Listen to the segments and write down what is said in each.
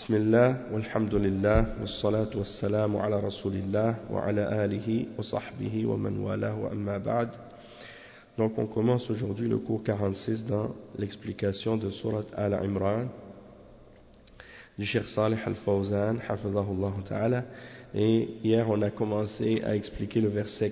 بسم الله والحمد لله والصلاة والسلام على رسول الله وعلى آله وصحبه ومن والاه وأما بعد. Donc on commence aujourd'hui le cours 46 dans l'explication de Surat Al-Imran du Cheikh Salih Al-Fawzan hafidhahullah ta'ala, et hier on a commencé à expliquer le verset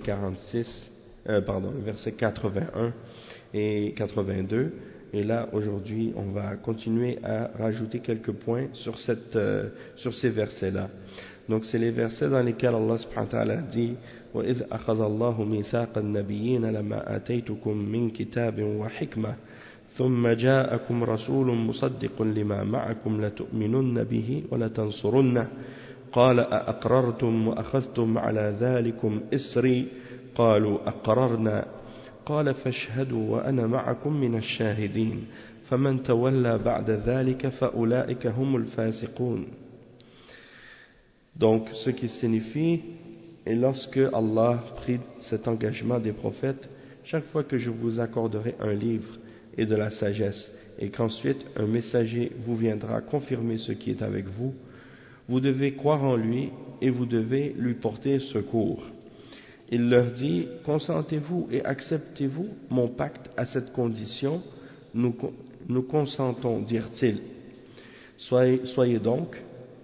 81 et 82. Et là, aujourd'hui, on va continuer à rajouter quelques points sur ces versets-là. Donc, c'est les versets dans lesquels Allah subhanahu wa ta'ala dit وَإِذْ أَخَذَ اللَّهُ مِيثَاقَ النَّبِيِّينَ لَمَا آتَيْتُكُم مِّن كِتَابٍ وَحِكْمَةٍ ثُمَّ جَاءَكُمْ رَسُولٌ مُصَدِّقٌ لِمَا مَعَكُمْ لَتُؤْمِنُنَّ بِهِ وَلَتَنصُرُنَّهُ قَالَ أَأَقْرَرْتُمْ وَأَخَذْتُمْ عَلَى ذَلِكُمْ إِصْرِي قَالُوا أَقْرَرْنَا قال فاشهدوا وأنا معكم من الشاهدين فمن تولى بعد ذلك فأولئك هم الفاسقون. Donc, ce qui signifie, et lorsque Allah prit cet engagement des prophètes, chaque fois que je vous accorderai un livre et de la sagesse, et qu'ensuite un messager vous viendra confirmer ce qui est avec vous, vous devez croire en lui et vous devez lui porter secours. Il leur dit, consentez-vous et acceptez-vous mon pacte à cette condition, nous consentons, dirent-ils. Soyez-en donc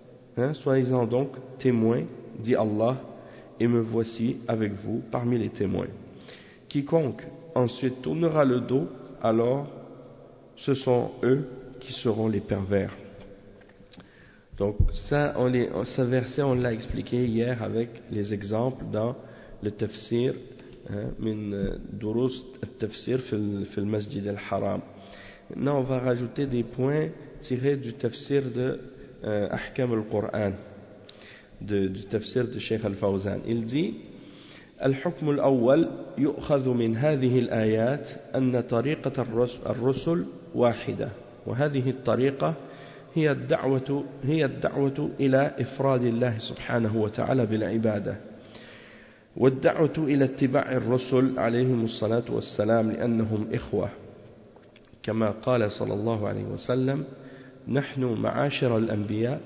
témoins, dit Allah, et me voici avec vous parmi les témoins. Quiconque ensuite tournera le dos, alors ce sont eux qui seront les pervers. Donc ce verset, on l'a expliqué hier avec les exemples dans le tafsir من دروس التفسير في المسجد الحرام. Maintenant, on va rajouter des points tirés du tafsir de Ahkam al-Qur'an, du tafsir de Cheikh Al-Fawzan. Il dit الحكم الأول يؤخذ من هذه الآيات أن طريقة الرسل واحدة، وهذه الطريقة هي الدعوة إلى إفراد الله سبحانه وتعالى بالعبادة، والدعوة إلى اتباع الرسل عليهم الصلاة والسلام لأنهم إخوة، كما قال صلى الله عليه وسلم نحن معاشر الأنبياء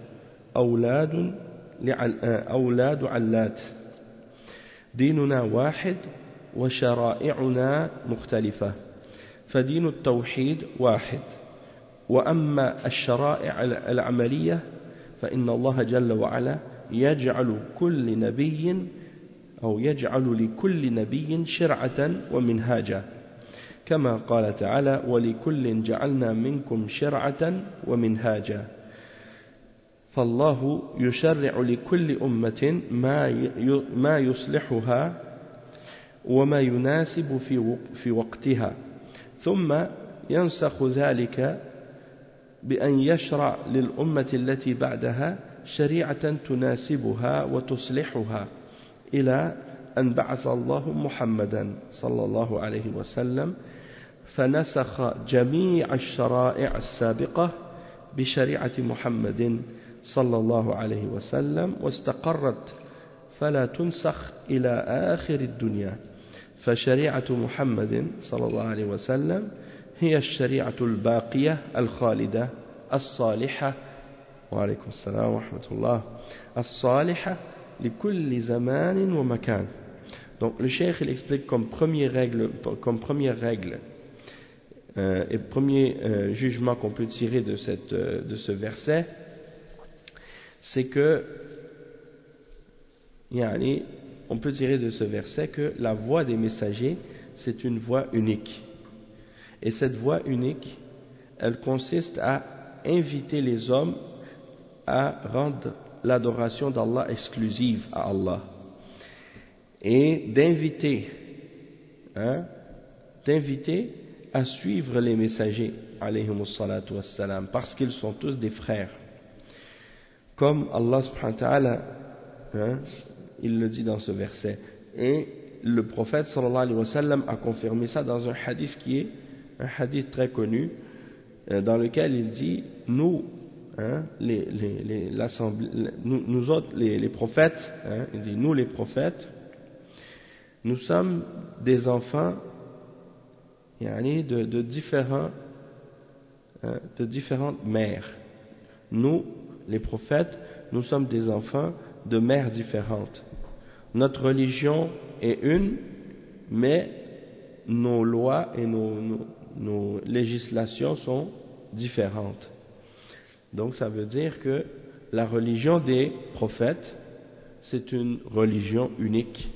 أولاد علات، ديننا واحد وشرائعنا مختلفة، فدين التوحيد واحد، وأما الشرائع العملية فإن الله جل وعلا يجعل لكل نبي شرعة ومنهاجا، كما قال تعالى ولكل جعلنا منكم شرعة ومنهاجا، فالله يشرع لكل أمة ما يصلحها وما يناسب في وقتها، ثم ينسخ ذلك بأن يشرع للأمة التي بعدها شريعة تناسبها وتصلحها، إلى أن بعث الله محمدا صلى الله عليه وسلم فنسخ جميع الشرائع السابقة بشريعة محمد صلى الله عليه وسلم واستقرت فلا تنسخ إلى آخر الدنيا، فشريعة محمد صلى الله عليه وسلم هي الشريعة الباقية الخالدة الصالحة وعليكم السلام ورحمة الله الصالحة لكل زمان ومكان. Donc le cheikh il explique comme première règle et premier jugement qu'on peut tirer de ce verset, c'est que on peut tirer de ce verset que la voie des messagers c'est une voie unique, et cette voie unique elle consiste à inviter les hommes à rendre l'adoration d'Allah exclusive à Allah, et d'inviter à suivre les messagers alayhimus salatu wassalam, parce qu'ils sont tous des frères, comme Allah subhanahu wa ta'ala il le dit dans ce verset, et le prophète sallallahu alayhi wa sallam a confirmé ça dans un hadith qui est un hadith très connu, dans lequel il dit nous autres, les prophètes, il dit nous les prophètes, nous sommes des enfants de différentes mères. Nous les prophètes, nous sommes des enfants de mères différentes. Notre religion est une, mais nos lois et nos législations sont différentes. Donc ça veut dire que la religion des prophètes, c'est une religion unique.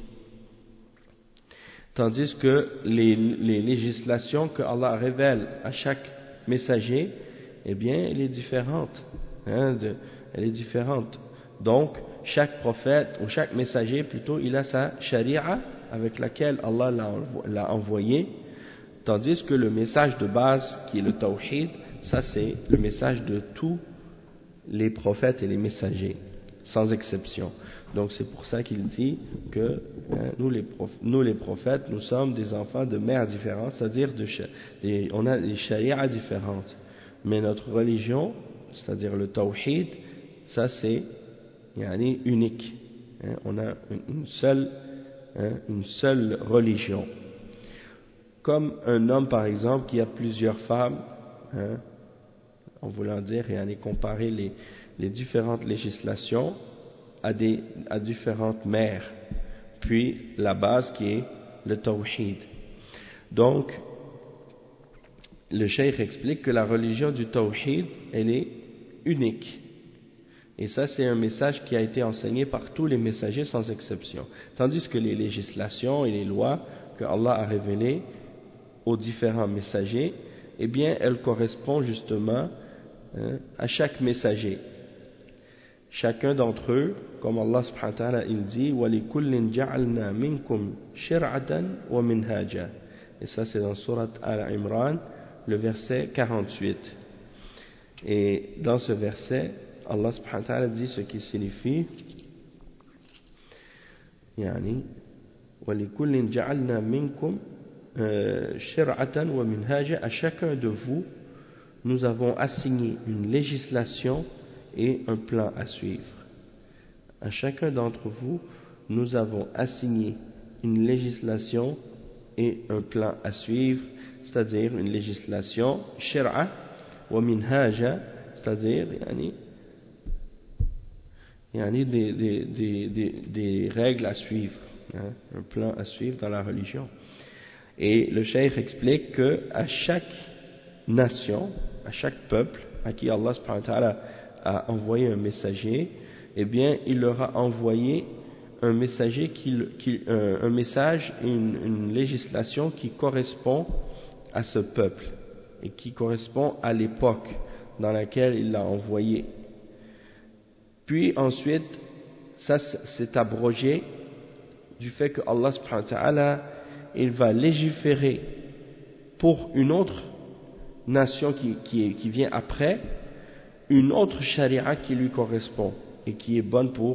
Tandis que les législations que Allah révèle à chaque messager, eh bien, elle est différente. Elle est différente. Donc, chaque prophète, ou chaque messager plutôt, il a sa sharia avec laquelle Allah l'a envoyé, tandis que le message de base, qui est le tawhid, ça c'est le message de tous les prophètes et les messagers, sans exception. Donc c'est pour ça qu'il dit que nous les prophètes, nous sommes des enfants de mères différentes, c'est-à-dire on a des shari'as différentes. Mais notre religion, c'est-à-dire le tawhid, ça c'est unique. On a une seule religion. Comme un homme par exemple qui a plusieurs femmes, en voulant dire et aller comparer les différentes législations à différentes mères, puis la base qui est le tawhid. Donc, le cheikh explique que la religion du tawhid, elle est unique. Et ça, c'est un message qui a été enseigné par tous les messagers sans exception. Tandis que les législations et les lois que Allah a révélées aux différents messagers, eh bien, elles correspondent justement à chaque messager. Chacun d'entre eux, comme Allah subhanahu wa ta'ala, il dit وَلِكُلٍّ جَعَلْنَا مِنْكُمْ شِرْعَةً وَمِنْهَاجًا. Et ça, c'est dans Surat Al-Imran, le verset 48. Et dans ce verset, Allah subhanahu wa ta'ala dit ce qui signifie وَلِكُلٍّ جَعَلْنَا مِنْكُمْ شِرْعَةً وَمِنْهَاجًا. À chacun de vous, nous avons assigné une législation et un plan à suivre. À chacun d'entre vous, nous avons assigné une législation et un plan à suivre, c'est-à-dire une législation shir'a wa minhaja, c'est-à-dire des règles à suivre, un plan à suivre dans la religion. Et le cheikh explique que à chaque nation, à chaque peuple à qui Allah subhanahu wa ta'ala a envoyé un messager, eh bien, il leur a envoyé un messager un message et une législation qui correspond à ce peuple et qui correspond à l'époque dans laquelle il l'a envoyé. Puis ensuite, ça s'est abrogé du fait que Allah subhanahu wa ta'ala, il va légiférer pour une autre nation qui vient après, une autre charia qui lui correspond et qui est bonne pour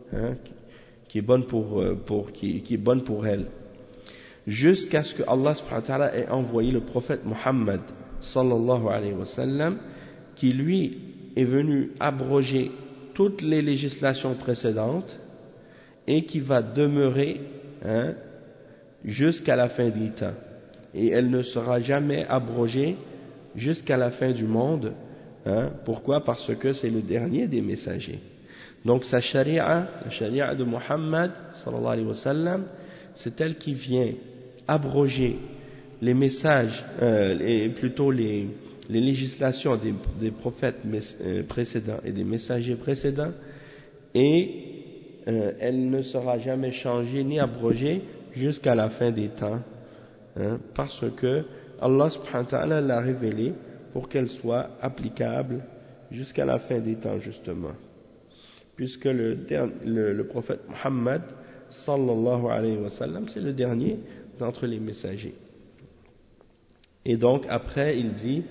elle, jusqu'à ce que Allah subhanahu wa ta'ala ait envoyé le prophète Muhammad sallallahu alayhi wa sallam, qui lui est venu abroger toutes les législations précédentes et qui va demeurer jusqu'à la fin des temps, et elle ne sera jamais abrogée jusqu'à la fin du monde. Pourquoi? Parce que c'est le dernier des messagers. Donc sa sharia, la sharia de Muhammad sallallahu alayhi wa sallam, c'est elle qui vient abroger les messages, plutôt les législations des prophètes précédents et des messagers précédents, et elle ne sera jamais changée ni abrogée jusqu'à la fin des temps, parce que Allah subhanahu wa ta'ala l'a révélée pour qu'elle soit applicable jusqu'à la fin des temps, justement, puisque le prophète Muhammad sallallahu alayhi wa sallam, c'est le dernier d'entre les messagers. Et donc après il dit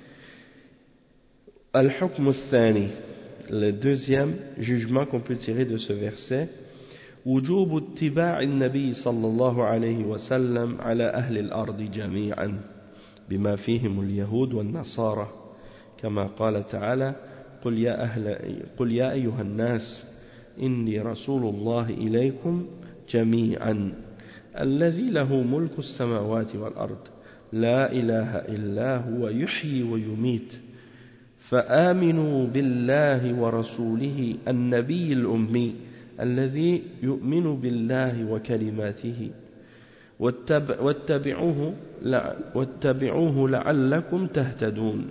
al-hukm al-thani, le deuxième jugement qu'on peut tirer de ce verset: وجوب اتباع النبي صلى الله عليه وسلم على أهل الأرض جميعا بما فيهم اليهود والنصارى، كما قال تعالى: قل يا أيها الناس إني رسول الله إليكم جميعا الذي له ملك السماوات والأرض لا إله إلا هو يحيي ويميت فآمنوا بالله ورسوله النبي الأمي الذي يؤمن بالله وكلماته واتبعوه لعلكم تهتدون.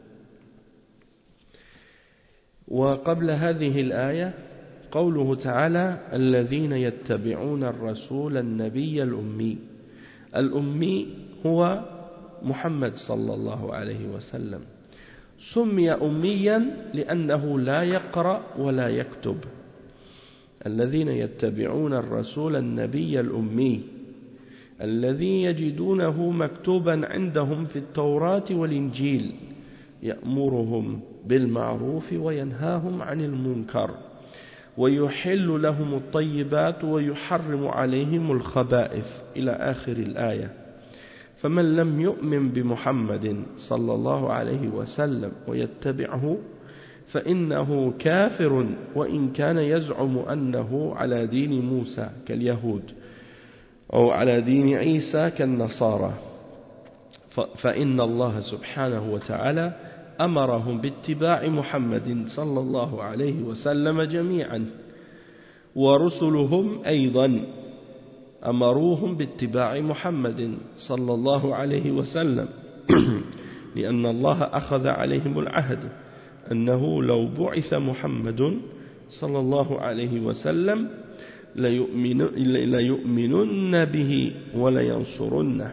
وقبل هذه الآية قوله تعالى الذين يتبعون الرسول النبي الأمي. الأمي هو محمد صلى الله عليه وسلم، سمي أميا لأنه لا يقرأ ولا يكتب. الذين يتبعون الرسول النبي الأمي الذي يجدونه مكتوبا عندهم في التوراة والإنجيل يأمرهم بالمعروف وينهاهم عن المنكر ويحل لهم الطيبات ويحرم عليهم الخبائث إلى آخر الآية. فمن لم يؤمن بمحمد صلى الله عليه وسلم ويتبعه فإنه كافر وإن كان يزعم أنه على دين موسى كاليهود أو على دين عيسى كالنصارى. فإن الله سبحانه وتعالى أمرهم باتباع محمد صلى الله عليه وسلم جميعا، ورسلهم أيضا أمروهم باتباع محمد صلى الله عليه وسلم لأن الله أخذ عليهم العهد أنه لو بعث محمد صلى الله عليه وسلم ليؤمنن به ولينصرنه.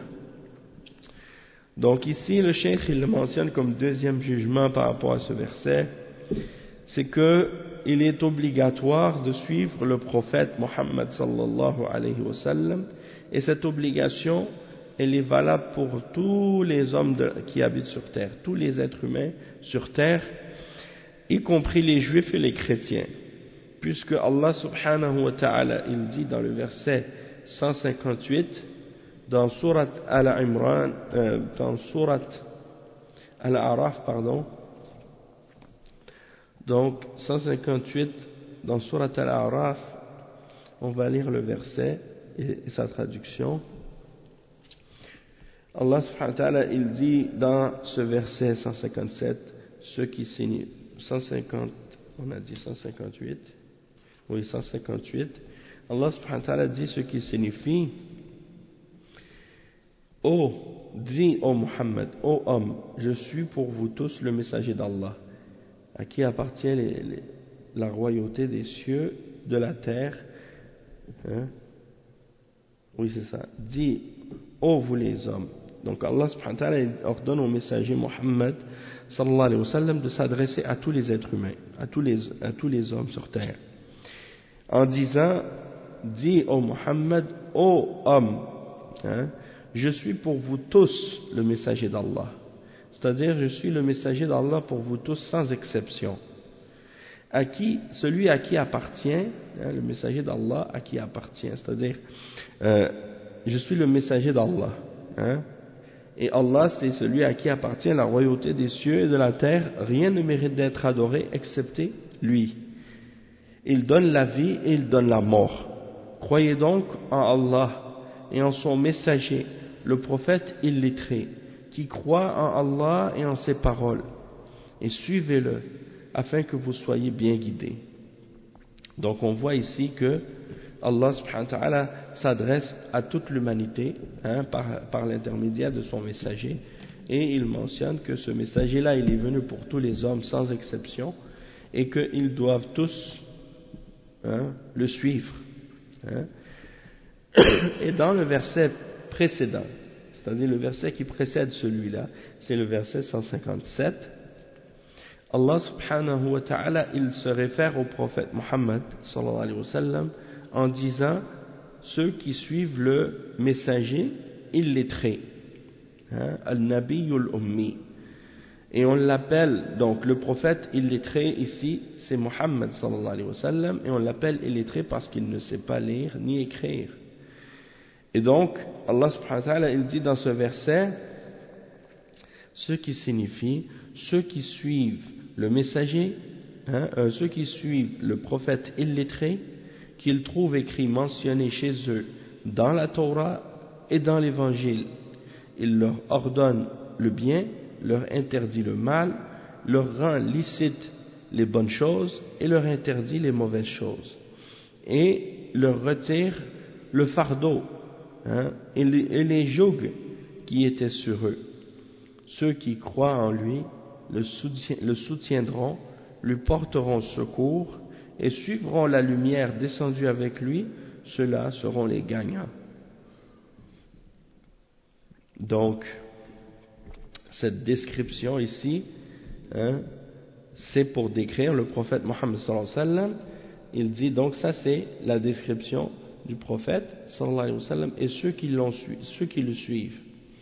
Donc ici le cheikh il le mentionne comme deuxième jugement par rapport à ce verset, c'est que il est obligatoire de suivre le prophète Mohammed sallallahu alayhi wa sallam, et cette obligation elle est valable pour tous les hommes qui habitent sur terre, tous les êtres humains sur terre, y compris les juifs et les chrétiens, puisque Allah subhanahu wa ta'ala il dit dans le verset 158 dans Surat Al-Imran, dans Surat Al-A'raf, pardon, donc 158 dans Surat Al-A'raf, on va lire le verset et sa traduction. Allah subhanahu wa ta'ala il dit dans ce verset 157, ceux qui signent 150, on a dit 158, oui 158, Allah subhanahu wa ta'ala dit ce qui signifie: dis ô Muhammad, ô homme, je suis pour vous tous le messager d'Allah, à qui appartient la royauté des cieux, de la terre. Hein? Oui, c'est ça. Dis, ô vous les hommes. Donc Allah subhanahu wa ta'ala ordonne au messager Muhammad sallallahu alayhi wa sallam de s'adresser à tous les êtres humains, à tous les hommes sur terre, en disant: dis ô Muhammad, ô homme, hein, je suis pour vous tous le messager d'Allah. C'est-à-dire, je suis le messager d'Allah pour vous tous sans exception. Celui à qui appartient, hein, le messager d'Allah à qui appartient, c'est-à-dire, je suis le messager d'Allah. Hein, et Allah, c'est celui à qui appartient la royauté des cieux et de la terre. Rien ne mérite d'être adoré excepté lui. Il donne la vie et il donne la mort. Croyez donc en Allah et en son messager, le prophète illettré, qui croit en Allah et en ses paroles, et suivez-le afin que vous soyez bien guidés. Donc on voit ici que Allah subhanahu wa ta'ala s'adresse à toute l'humanité, hein, par l'intermédiaire de son messager, et il mentionne que ce messager-là il est venu pour tous les hommes sans exception, et qu'ils doivent tous, hein, le suivre. Hein. Et dans le verset précédent, c'est-à-dire le verset qui précède celui-là, c'est le verset 157, Allah subhanahu wa ta'ala il se réfère au prophète Muhammad sallallahu alayhi wa sallam en disant ceux qui suivent le messager illettré, hein, al-Nabiyul Ummi, et on l'appelle donc le prophète illettré ici c'est Muhammad sallallahu alayhi wa sallam, et on l'appelle illettré parce qu'il ne sait pas lire ni écrire. Et donc, Allah subhanahu wa ta'ala, il dit dans ce verset, ce qui signifie, ceux qui suivent le messager, hein, ceux qui suivent le prophète illettré, qu'ils trouvent écrit mentionné chez eux dans la Torah et dans l'Évangile, il leur ordonne le bien, leur interdit le mal, leur rend licite les bonnes choses et leur interdit les mauvaises choses, et leur retire le fardeau et les jougs qui étaient sur eux. Ceux qui croient en lui le soutiendront, lui porteront secours et suivront la lumière descendue avec lui, ceux-là seront les gagnants. Donc, cette description ici, c'est pour décrire le prophète Mohammed sallallahu alayhi wa sallam. Il dit donc ça c'est la description du prophète sallallahu alayhi wa sallam et ceux qui le suivent.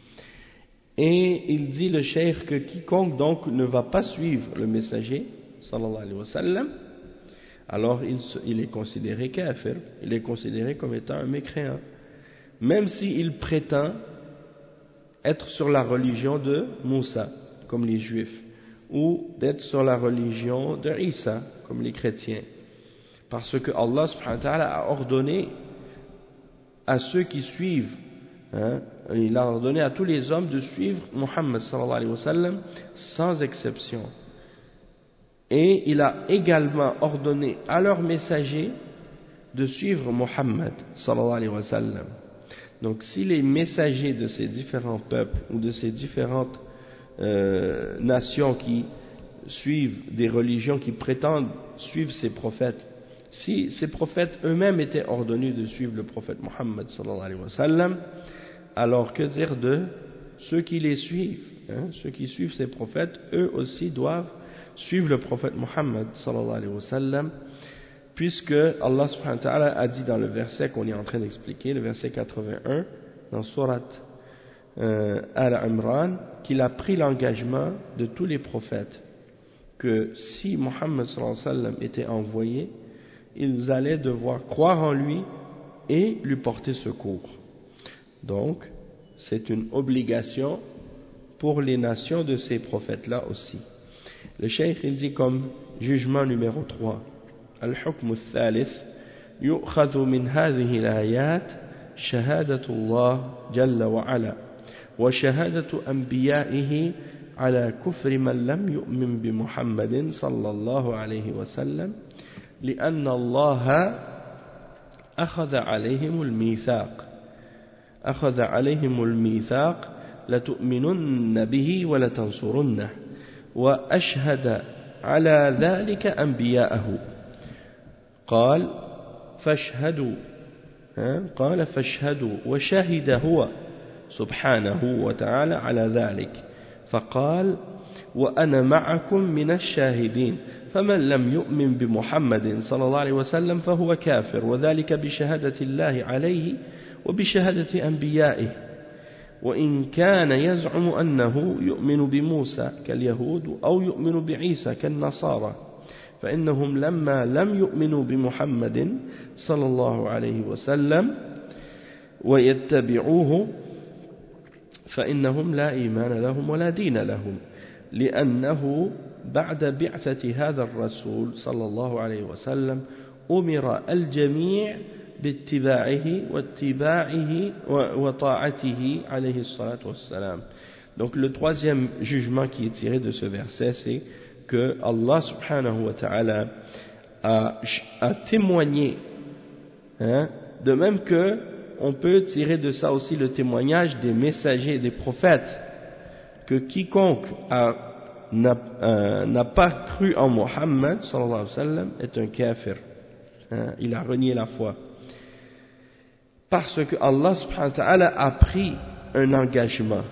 Et il dit le cheikh que quiconque donc ne va pas suivre le messager sallallahu alayhi wa sallam, alors il est considéré kafir, il est considéré comme étant un mécréant, même s'il prétend être sur la religion de Moussa, comme les juifs, ou d'être sur la religion de Isa, comme les chrétiens. Parce que Allah subhanahu wa ta'ala a ordonné à ceux qui suivent, il a ordonné à tous les hommes de suivre Muhammad sallallahu alayhi wa sallam sans exception. Et il a également ordonné à leurs messagers de suivre Muhammad sallallahu alayhi wa sallam. Donc si les messagers de ces différents peuples ou de ces différentes nations qui suivent des religions qui prétendent suivre ces prophètes, si ces prophètes eux-mêmes étaient ordonnés de suivre le prophète Muhammad sallallahu alayhi wa sallam, alors que dire de ceux qui les suivent, ceux qui suivent ces prophètes, eux aussi doivent suivre le prophète Muhammad sallallahu alayhi wa sallam, puisque Allah subhanahu wa ta'ala a dit dans le verset qu'on est en train d'expliquer, le verset 81 dans sourate Al-Imran, qu'il a pris l'engagement de tous les prophètes que si Muhammad sallallahu alayhi wa sallam était envoyé, ils allaient devoir croire en lui et lui porter secours. Donc c'est une obligation pour les nations de ces prophètes-là aussi. Le cheikh il dit comme jugement numéro 3: الحكم الثالث يؤخذ من هذه الآيات شهادة الله جل وعلا وشهادة أنبيائه على كفر من لم يؤمن بمحمد صلى الله عليه وسلم لأن الله أخذ عليهم الميثاق لتؤمنن به ولتنصرنه وأشهد على ذلك أنبياءه قال فاشهدوا وشهد هو سبحانه وتعالى على ذلك فقال وأنا معكم من الشاهدين فمن لم يؤمن بمحمد صلى الله عليه وسلم فهو كافر وذلك بشهادة الله عليه وبشهادة أنبيائه وإن كان يزعم أنه يؤمن بموسى كاليهود أو يؤمن بعيسى كالنصارى فإنهم لما لم يؤمنوا بمحمد صلى الله عليه وسلم ويتبعوه فإنهم لا إيمان لهم ولا دين لهم لأنه بعد بعثة هذا الرسول صلى الله عليه وسلم أمر الجميع باتباعه وطاعته عليه الصلاة والسلام. Donc le troisième jugement qui est tiré de ce verset, c'est que Allah subhanahu wa ta'ala a témoigné, de même que on peut tirer de ça aussi le témoignage des messagers et des prophètes, que quiconque n'a pas cru en Muhammad sallallahu alayhi wa sallam est un kafir, il a renié la foi, parce que Allah subhanahu wa ta'ala a pris un engagement,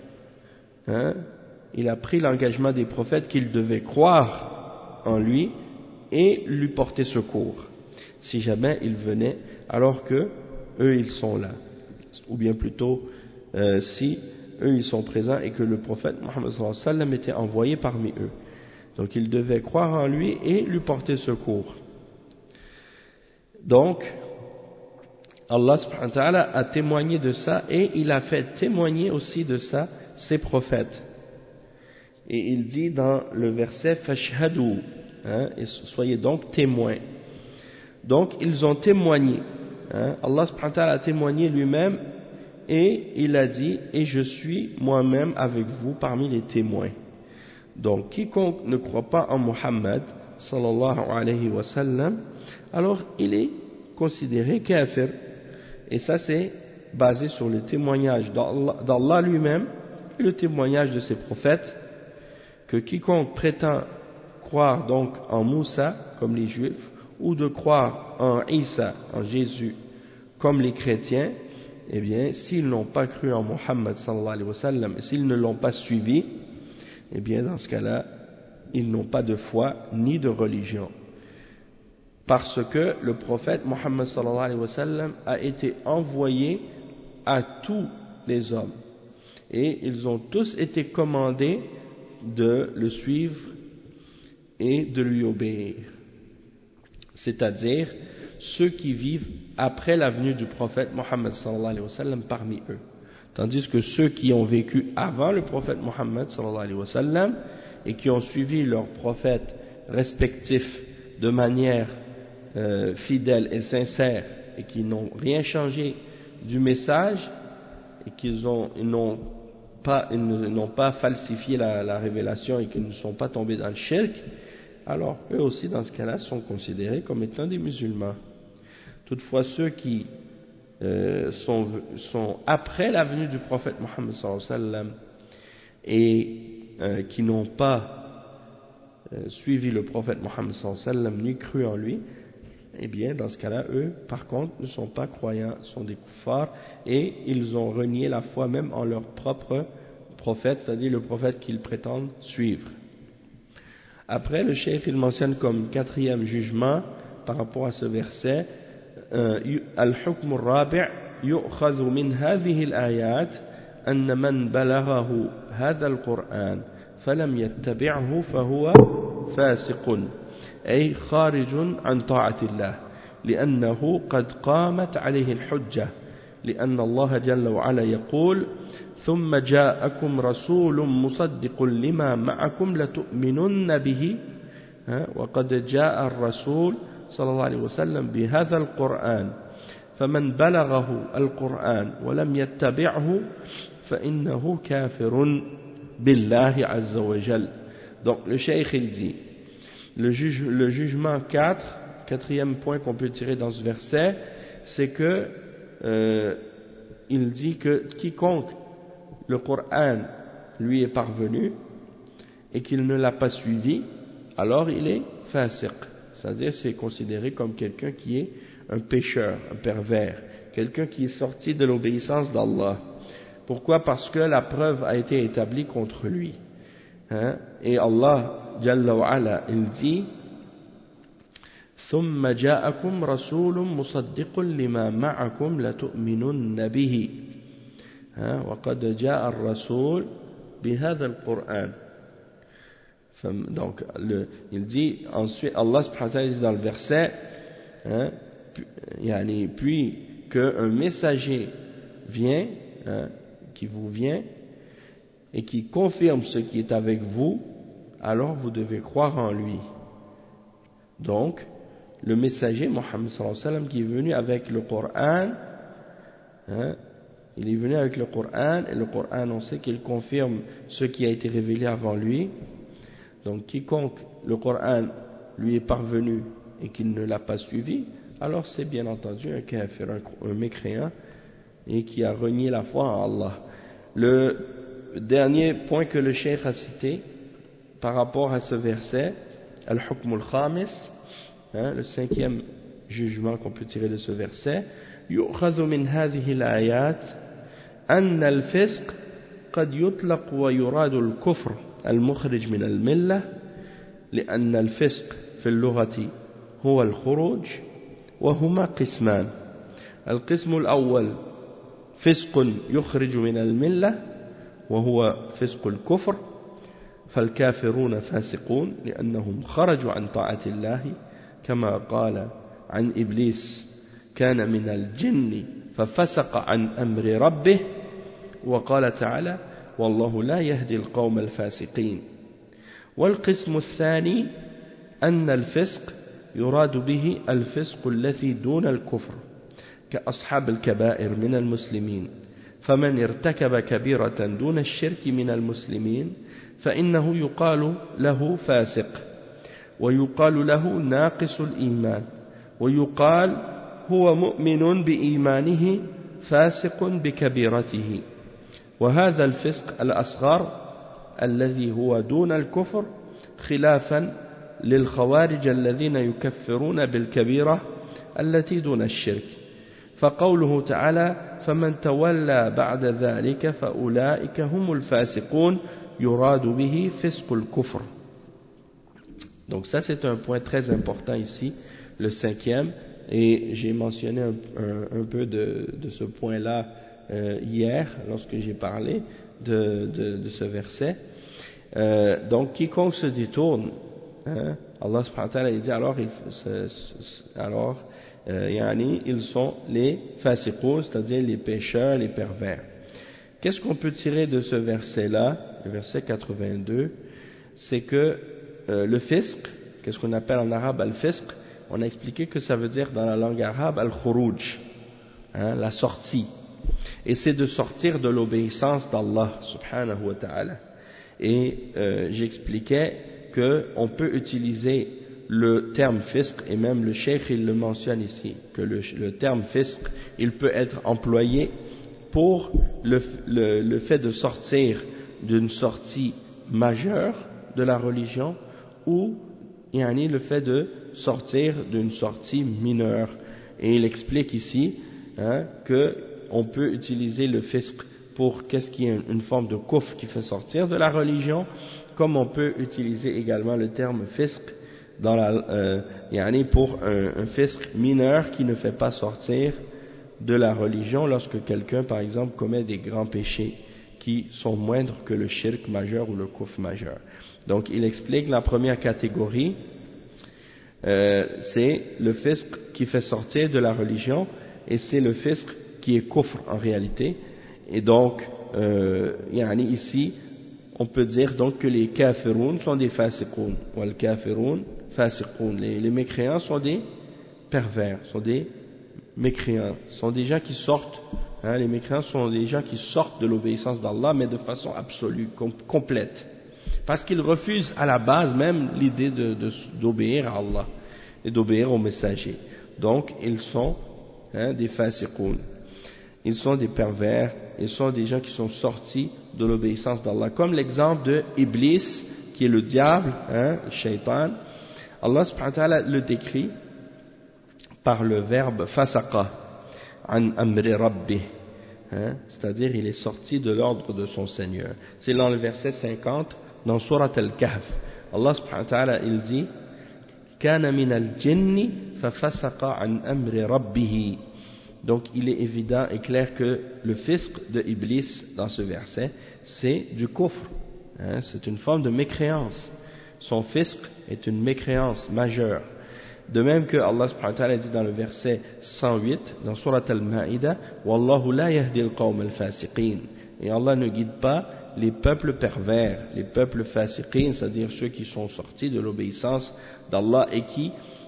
il a pris l'engagement des prophètes qu'ils devaient croire en lui et lui porter secours si jamais il venait alors que eux ils sont là, ou bien plutôt si eux ils sont présents et que le prophète Muhammad sallallahu alayhi wa sallam était envoyé parmi eux. Donc ils devaient croire en lui et lui porter secours. Donc Allah subhanahu wa ta'ala a témoigné de ça et il a fait témoigner aussi de ça ses prophètes. Et il dit dans le verset fashhadu, et soyez donc témoins. Donc ils ont témoigné, Allah subhanahu wa ta'ala a témoigné lui-même et il a dit et je suis moi-même avec vous parmi les témoins. Donc quiconque ne croit pas en Muhammad sallallahu alayhi wa sallam, alors il est considéré kafir. Et ça c'est basé sur le témoignage d'Allah lui-même et le témoignage de ses prophètes, que quiconque prétend croire donc en Moussa comme les juifs, ou de croire en Isa, en Jésus, comme les chrétiens, eh bien, s'ils n'ont pas cru en Muhammad sallallahu alayhi wa sallam, s'ils ne l'ont pas suivi, eh bien, dans ce cas-là, ils n'ont pas de foi ni de religion. Parce que le prophète Muhammad sallallahu alayhi wa sallam a été envoyé à tous les hommes. Et ils ont tous été commandés de le suivre et de lui obéir. C'est-à-dire ceux qui vivent après la venue du prophète Muhammad sallallahu alayhi wa sallam parmi eux. Tandis que ceux qui ont vécu avant le prophète Muhammad sallallahu alayhi wa sallam et qui ont suivi leurs prophètes respectifs de manière fidèle et sincère et qui n'ont rien changé du message et qu'ils n'ont pas falsifié la révélation et qu'ils ne sont pas tombés dans le shirk, alors eux aussi dans ce cas-là sont considérés comme étant des musulmans. Toutefois ceux qui sont après la venue du prophète Muhammad sallallahu alayhi wa sallam et qui n'ont pas suivi le prophète Muhammad sallallahu alayhi wa sallam ni cru en lui, eh bien dans ce cas-là eux par contre ne sont pas croyants, sont des kuffars, et ils ont renié la foi même en leur propre prophète, c'est-à-dire le prophète qu'ils prétendent suivre. Après, le cheikh il mentionne comme quatrième jugement par rapport à ce verset, al-hukm al-rabi' yu'khadhu min hadhihi al-ayat anna man balaghahu hadha al-Qur'an falam yattabi'hu fahuwa fasiqun ay kharijun an ta'atillah لأنه قد قامت عليه الحجة لأن الله جل وعلا يقول ثم جاءكم رسول مصدق لما معكم لتؤمنن به وقد جاء الرسول صلى الله عليه وسلم بهذا القرآن فمن بلغه القرآن ولم يتبعه فإنه كافر بالله عز وجل. Donc le cheikh il dit le jugement 4e point qu'on peut tirer dans ce verset, c'est que il dit que quiconque le Coran lui est parvenu et qu'il ne l'a pas suivi, alors il est fasiq, c'est-à-dire c'est considéré comme quelqu'un qui est un pécheur, un pervers, quelqu'un qui est sorti de l'obéissance d'Allah. Pourquoi? Parce que la preuve a été établie contre lui. Et Allah Jalla wa Ala, il dit ثم جاءكم رسول مصدق لما معكم لتؤمنن به وقد جاء الرسول بهذا القرآن. Donc il dit ensuite, Allah subhanahu wa ta'ala dit dans le verset puis qu'un messager vient, qui vous vient et qui confirme ce qui est avec vous, alors vous devez croire en lui. Donc le messager Mohammed sallallahu alayhi wa sallam qui est venu avec le Coran, il est venu avec le Coran, et le Coran on sait qu'il confirme ce qui a été révélé avant lui. Donc quiconque le Coran lui est parvenu et qu'il ne l'a pas suivi, alors c'est bien entendu un kafir, un mécréant, et qui a renié la foi en Allah. Le dernier point que le cheikh a cité par rapport à ce verset, al-hukm al-khamis, le 5e jugement qu'on peut tirer de ce verset, يؤخذ من هذه الآيات أن الفسق قد يطلق ويراد الكفر المخرج من الملة لأن الفسق في اللغة هو الخروج وهما قسمان. القسم الأول فسق يخرج من الملة وهو فسق الكفر، فالكافرون فاسقون لأنهم خرجوا عن طاعة الله كما قال عن إبليس كان من الجن ففسق عن أمر ربه، وقال تعالى والله لا يهدي القوم الفاسقين. والقسم الثاني أن الفسق يراد به الفسق الذي دون الكفر كأصحاب الكبائر من المسلمين، فمن ارتكب كبيرة دون الشرك من المسلمين فإنه يقال له فاسق ويقال له ناقص الإيمان ويقال هو مؤمن بإيمانه فاسق بكبيرته وهذا الفسق الأصغر الذي هو دون الكفر خلافا للخوارج الذين يكفرون بالكبيرة التي دون الشرك فقوله تعالى فمن تولى بعد ذلك فأولئك هم الفاسقون يراد به فسق الكفر. Donc ça c'est un point très important ici, le cinquième, et j'ai mentionné un peu de ce point-là hier lorsque j'ai parlé de ce verset. Donc quiconque se détourne, hein, Allah subhanahu wa ta'ala il dit alors ils sont les fasiqoun, c'est-à-dire les pécheurs, les pervers. Qu'est-ce qu'on peut tirer de ce verset-là, le verset 82? C'est que le fisq, qu'est-ce qu'on appelle en arabe al-fisq, on a expliqué que ça veut dire dans la langue arabe al-khuruj, hein, la sortie. Et c'est de sortir de l'obéissance d'Allah subhanahu wa ta'ala. Et j'expliquais qu'on peut utiliser le terme fisq, et même le cheikh il le mentionne ici, que le terme fisq, il peut être employé pour le fait de sortir d'une sortie majeure de la religion, ou le fait de sortir d'une sortie mineure. Et il explique ici qu'on peut utiliser le fisq pour qu'est-ce qui est une forme de kufr qui fait sortir de la religion, comme on peut utiliser également le terme fisq dans pour un fisq mineur qui ne fait pas sortir de la religion lorsque quelqu'un par exemple commet des grands péchés qui sont moindres que le shirk majeur ou le kufr majeur. Donc il explique la première catégorie, c'est le fisq qui fait sortir de la religion, et c'est le fisq qui est kufr en réalité. Et donc ici on peut dire donc que les kafiroun sont des fasiqoun, ou les kafiroun fasiqoun, les mécréants sont des pervers, sont des mécréants, sont des gens qui sortent, les mécréants sont des gens qui sortent de l'obéissance d'Allah, mais de façon absolue, complète, parce qu'ils refusent à la base même l'idée d'obéir à Allah et d'obéir aux messagers. Donc ils sont des fasiqoun, ils sont des pervers, ils sont des gens qui sont sortis de l'obéissance d'Allah, comme l'exemple de Iblis qui est le diable, le shaitan. Allah subhanahu wa ta'ala le décrit par le verbe fasaqa an amri rabbih, c'est-à-dire il est sorti de l'ordre de son Seigneur. C'est dans le verset 50 dans Surat al-Kahf. Allah subhanahu wa ta'ala il dit kana min al-jinni fa fasaqa an amri rabbih. Donc il est évident et clair que le fisq de Iblis dans ce verset c'est du kufr, c'est une forme de mécréance. Son fisq est une mécréance majeure. De même que Allah subhanahu wa ta'ala dit dans le verset 108 dans Surat al-Ma'ida Wallahu la yahdi al-qawm al-fasiqin, et Allah ne guide pas les peuples pervers, les peuples fasiqin, c'est-à-dire ceux qui sont sortis de l'obéissance d'Allah et qui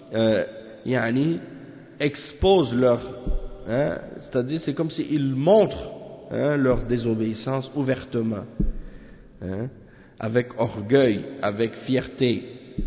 exposent leur c'est-à-dire c'est comme s'ils montrent leur désobéissance ouvertement, avec orgueil, avec fierté,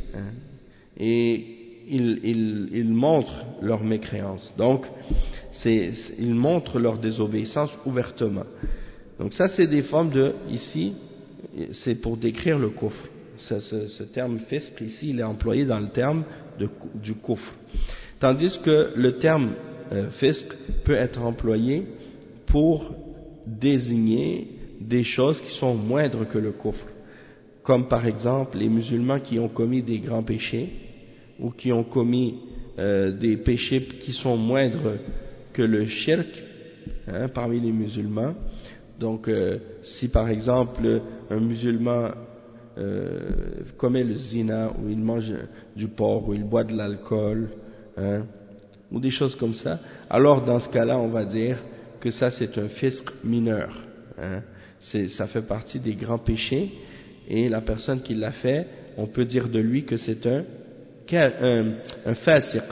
et ils montrent leur mécréance. Donc ils montrent leur désobéissance ouvertement. Donc ça c'est des formes ici c'est pour décrire le kufr. Ce terme fisq ici il est employé dans le terme du kufr, tandis que le terme fisq peut être employé pour désigner des choses qui sont moindres que le kufr, comme par exemple les musulmans qui ont commis des grands péchés, ou qui ont commis des péchés qui sont moindres que le shirk parmi les musulmans. Donc si par exemple un musulman commet le zina, ou il mange du porc, ou il boit de l'alcool, ou des choses comme ça, alors dans ce cas-là on va dire que ça c'est un fisq mineur, ça fait partie des grands péchés, et la personne qui l'a fait, on peut dire de lui que c'est un fasiq,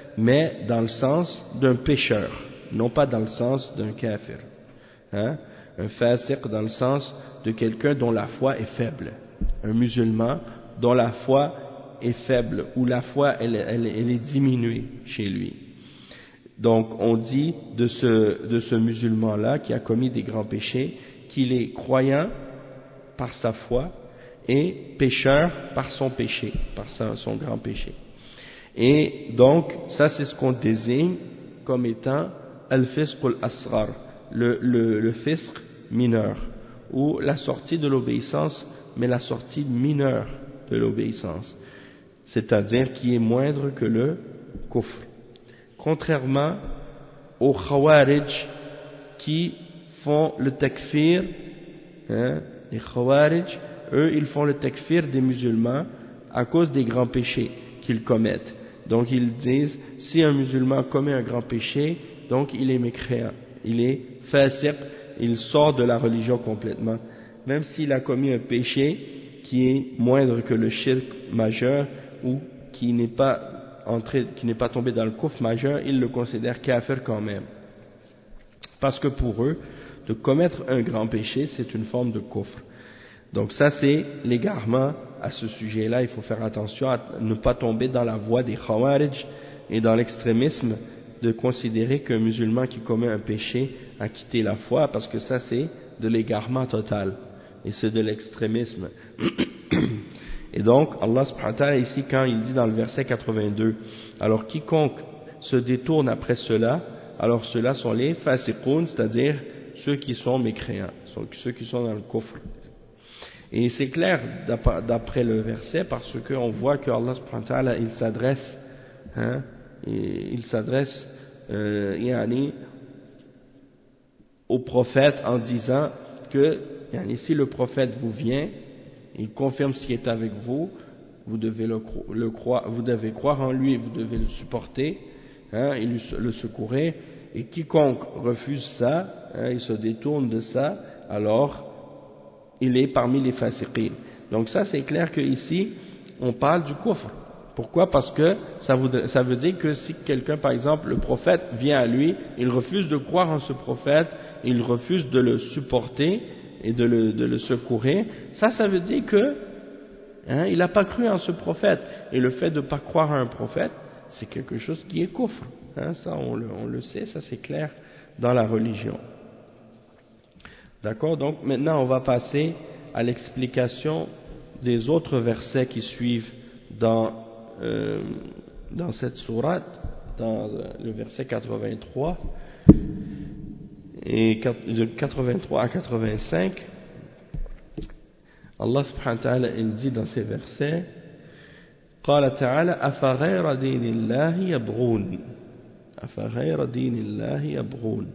mais dans le sens d'un pécheur, non pas dans le sens d'un kafir. Un fasiq dans le sens de quelqu'un dont la foi est faible. Un musulman dont la foi est faible, ou la foi elle est diminuée chez lui. Donc on dit de ce musulman-là qui a commis des grands péchés qu'il est croyant par sa foi et pécheur par son péché, par son grand péché. Et donc ça c'est ce qu'on désigne comme étant al-fisq al-asghar, le fisq mineur, ou la sortie de l'obéissance, mais la sortie mineure de l'obéissance, c'est-à-dire qui est moindre que le kufr. Contrairement aux khawarij qui font le takfir, les khawarij, eux, ils font le takfir des musulmans à cause des grands péchés qu'ils commettent. Donc ils disent, si un musulman commet un grand péché, donc il est mécréant, il est fasiq, il sort de la religion complètement. Même s'il a commis un péché qui est moindre que le shirk majeur ou qui n'est pas tombé dans le kufr majeur, ils le considèrent kafir quand même. Parce que pour eux, de commettre un grand péché, c'est une forme de kufr. Donc ça c'est l'égarement à ce sujet-là, il faut faire attention à ne pas tomber dans la voie des khawarij et dans l'extrémisme de considérer qu'un musulman qui commet un péché a quitté la foi, parce que ça c'est de l'égarement total et c'est de l'extrémisme. Et donc Allah subhanahu wa ta'ala ici quand il dit dans le verset 82, alors quiconque se détourne après cela, alors ceux-là sont les fasiqoun, c'est-à-dire ceux qui sont mécréants, ceux qui sont dans le kufr. Et c'est clair d'après le verset, parce qu'on voit que Allah subhanahu wa ta'ala il s'adresse au prophète en disant que si le prophète vous vient, il confirme ce qui est avec vous, vous devez vous devez croire en lui, vous devez le supporter, et le secourir, et quiconque refuse ça, il se détourne de ça, alors il est parmi les fasiqin. Donc ça c'est clair que ici on parle du kufr. Pourquoi? Parce que ça veut dire que si quelqu'un, par exemple, le prophète vient à lui, il refuse de croire en ce prophète, il refuse de le supporter et de le secourir, ça veut dire que il n'a pas cru en ce prophète. Et le fait de ne pas croire à un prophète, c'est quelque chose qui est kufr. Ça on le sait, ça c'est clair dans la religion. D'accord? Donc maintenant on va passer à l'explication des autres versets qui suivent dans cette sourate, dans le verset 83 et de 83 à 85. Allah subhanahu wa ta'ala il dit dans ces versets, قال تعالى أفغير دين الله يبغون أفغير دين الله يبغون.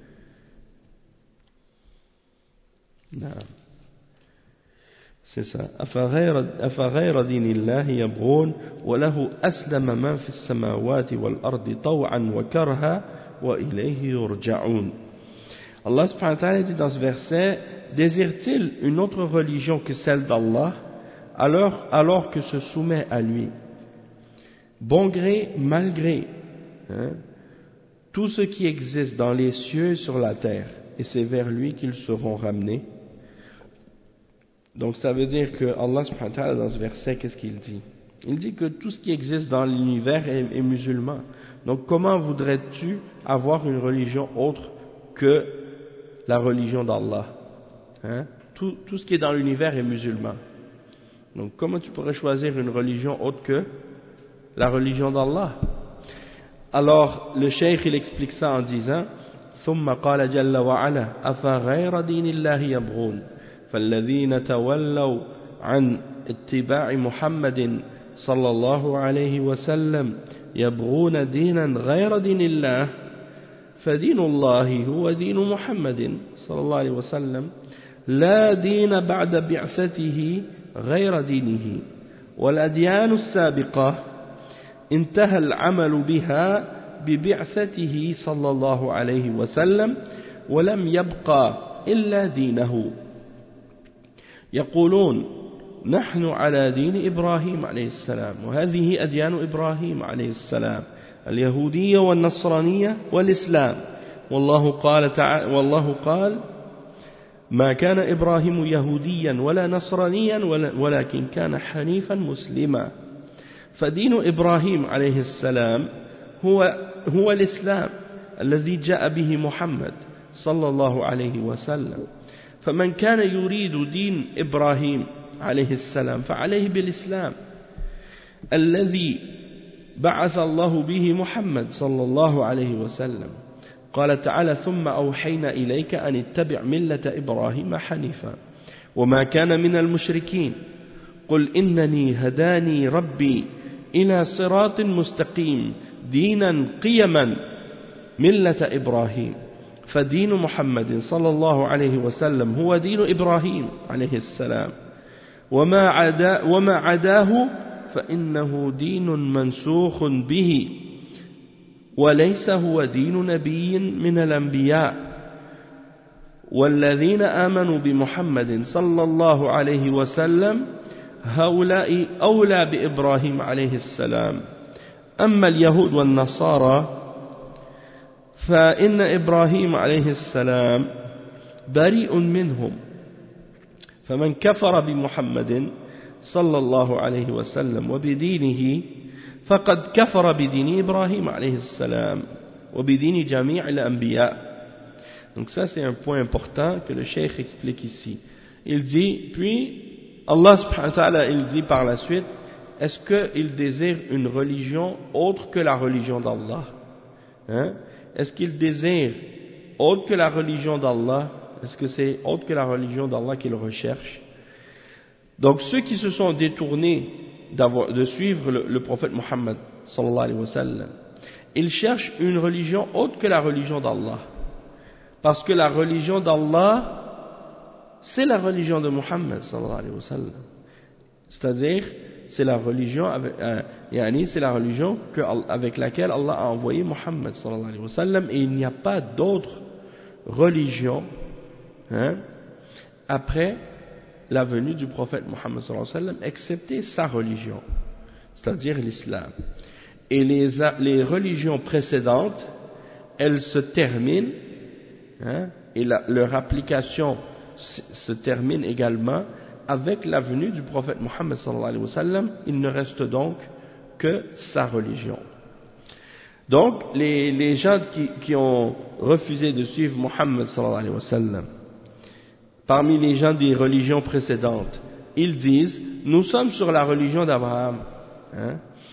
نعم c'est ça. أفغير دين الله يبغون وله أسلم من في السماوات والأرض طوعا وكرها وإليه يرجعون. Allah subhanahu wa ta'ala dit dans ce verset, désire-t-il une autre religion que celle d'Allah alors que se soumet à lui, bon gré, mal gré, tout ce qui existe dans les cieux et sur la terre, et c'est vers lui qu'ils seront ramenés. Donc ça veut dire que Allah subhanahu wa ta'ala dans ce verset, qu'est-ce qu'il dit? Il dit que tout ce qui existe dans l'univers est musulman. Donc comment voudrais-tu avoir une religion autre que la religion d'Allah? Tout ce qui est dans l'univers est musulman. Donc comment tu pourrais choisir une religion autre que la religion d'Allah? Alors le cheikh il explique ça en disant ثم قال جل وعلا أفغير دين الله يبغون فالذين تولوا عن اتباع محمد صلى الله عليه وسلم يبغون دينا غير دين الله فدين الله هو دين محمد صلى الله عليه وسلم لا دين بعد بعثته غير دينه والأديان السابقة انتهى العمل بها ببعثته صلى الله عليه وسلم ولم يبقى إلا دينه يقولون نحن على دين إبراهيم عليه السلام وهذه أديان إبراهيم عليه السلام اليهودية والنصرانية والإسلام والله قال ما كان إبراهيم يهوديا ولا نصرانيا ولكن كان حنيفا مسلما. فدين إبراهيم عليه السلام هو الإسلام الذي جاء به محمد صلى الله عليه وسلم. فمن كان يريد دين إبراهيم عليه السلام فعليه بالإسلام الذي بعث الله به محمد صلى الله عليه وسلم. قال تعالى ثم أوحينا إليك أن اتبع ملة إبراهيم حنيفا وما كان من المشركين قل إنني هداني ربي إلى صراط مستقيم دينا قيما ملة إبراهيم. فدين محمد صلى الله عليه وسلم هو دين إبراهيم عليه السلام وما عداه فإنه دين منسوخ به وليس هو دين نبي من الأنبياء. والذين آمنوا بمحمد صلى الله عليه وسلم هؤلاء أولى بإبراهيم عليه السلام. أما اليهود والنصارى فإن إبراهيم عليه السلام بريء منهم. فمن كفر بمحمد صلى الله عليه وسلم وبدينه فقد كفر بدين إبراهيم عليه السلام وبدين جميع الأنبياء. Donc ça c'est un point important que le cheikh explique ici. Il dit, puis Allah subhanahu wa ta'ala il dit par la suite, est-ce qu'il désire une religion autre que la religion d'Allah, hein? Est-ce qu'il désire autre que la religion d'Allah? Est-ce que c'est autre que la religion d'Allah qu'il recherche? Donc ceux qui se sont détournés de suivre le prophète Muhammad sallallahu alayhi wa sallam, ils cherchent une religion autre que la religion d'Allah. Parce que la religion d'Allah, c'est la religion de Muhammad sallallahu alayhi wa sallam. C'est-à-dire, c'est la religion avec laquelle Allah a envoyé Muhammad sallallahu alayhi wa sallam, et il n'y a pas d'autre religion, hein, après la venue du prophète Muhammad sallallahu alayhi wa sallam, excepté sa religion, c'est-à-dire l'islam. Et les religions précédentes, elles se terminent, hein, et leur application se termine également avec la venue du prophète Muhammad sallallahu alayhi wa sallam. Il ne reste donc que sa religion. Donc les gens qui ont refusé de suivre Muhammad sallallahu alayhi wa sallam, parmi les gens des religions précédentes, ils disent nous sommes sur la religion d'Abraham, hein,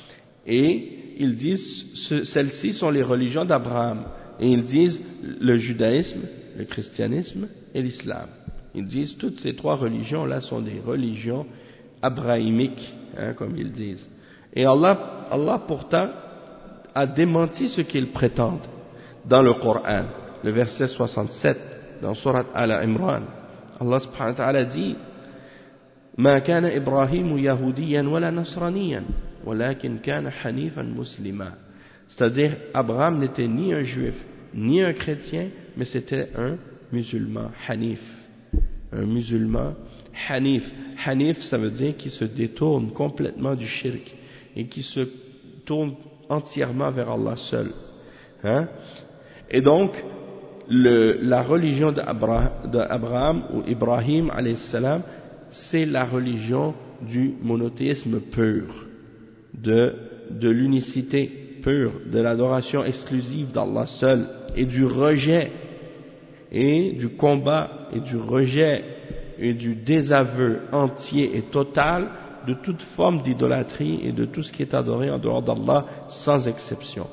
et ils disent celles-ci sont les religions d'Abraham, et ils disent le judaïsme, le christianisme et l'islam. Ils disent toutes ces trois religions-là sont des religions abrahamiques, hein, comme ils disent. Et Allah pourtant a démenti ce qu'ils prétendent dans le Coran. Le verset 67 dans Surat Al-Imran, Allah subhanahu wa ta'ala dit ما كان إبراهيم يهوديا ولا نصرانيا ولكن كان حنيفا مسلما. C'est-à-dire, Abraham n'était ni un juif ni un chrétien, mais c'était un musulman hanif. Un musulman hanif. Hanif, ça veut dire qu'il se détourne complètement du shirk et qui se tourne entièrement vers Allah seul, hein? Et donc la religion d'Abraham ou Ibrahim alayhi salam, c'est la religion du monothéisme pur, de l'unicité pure, de l'adoration exclusive d'Allah seul, et du rejet et du combat et du rejet et du désaveu entier et total de toute forme d'idolâtrie et de tout ce qui est adoré en dehors d'Allah, sans exception.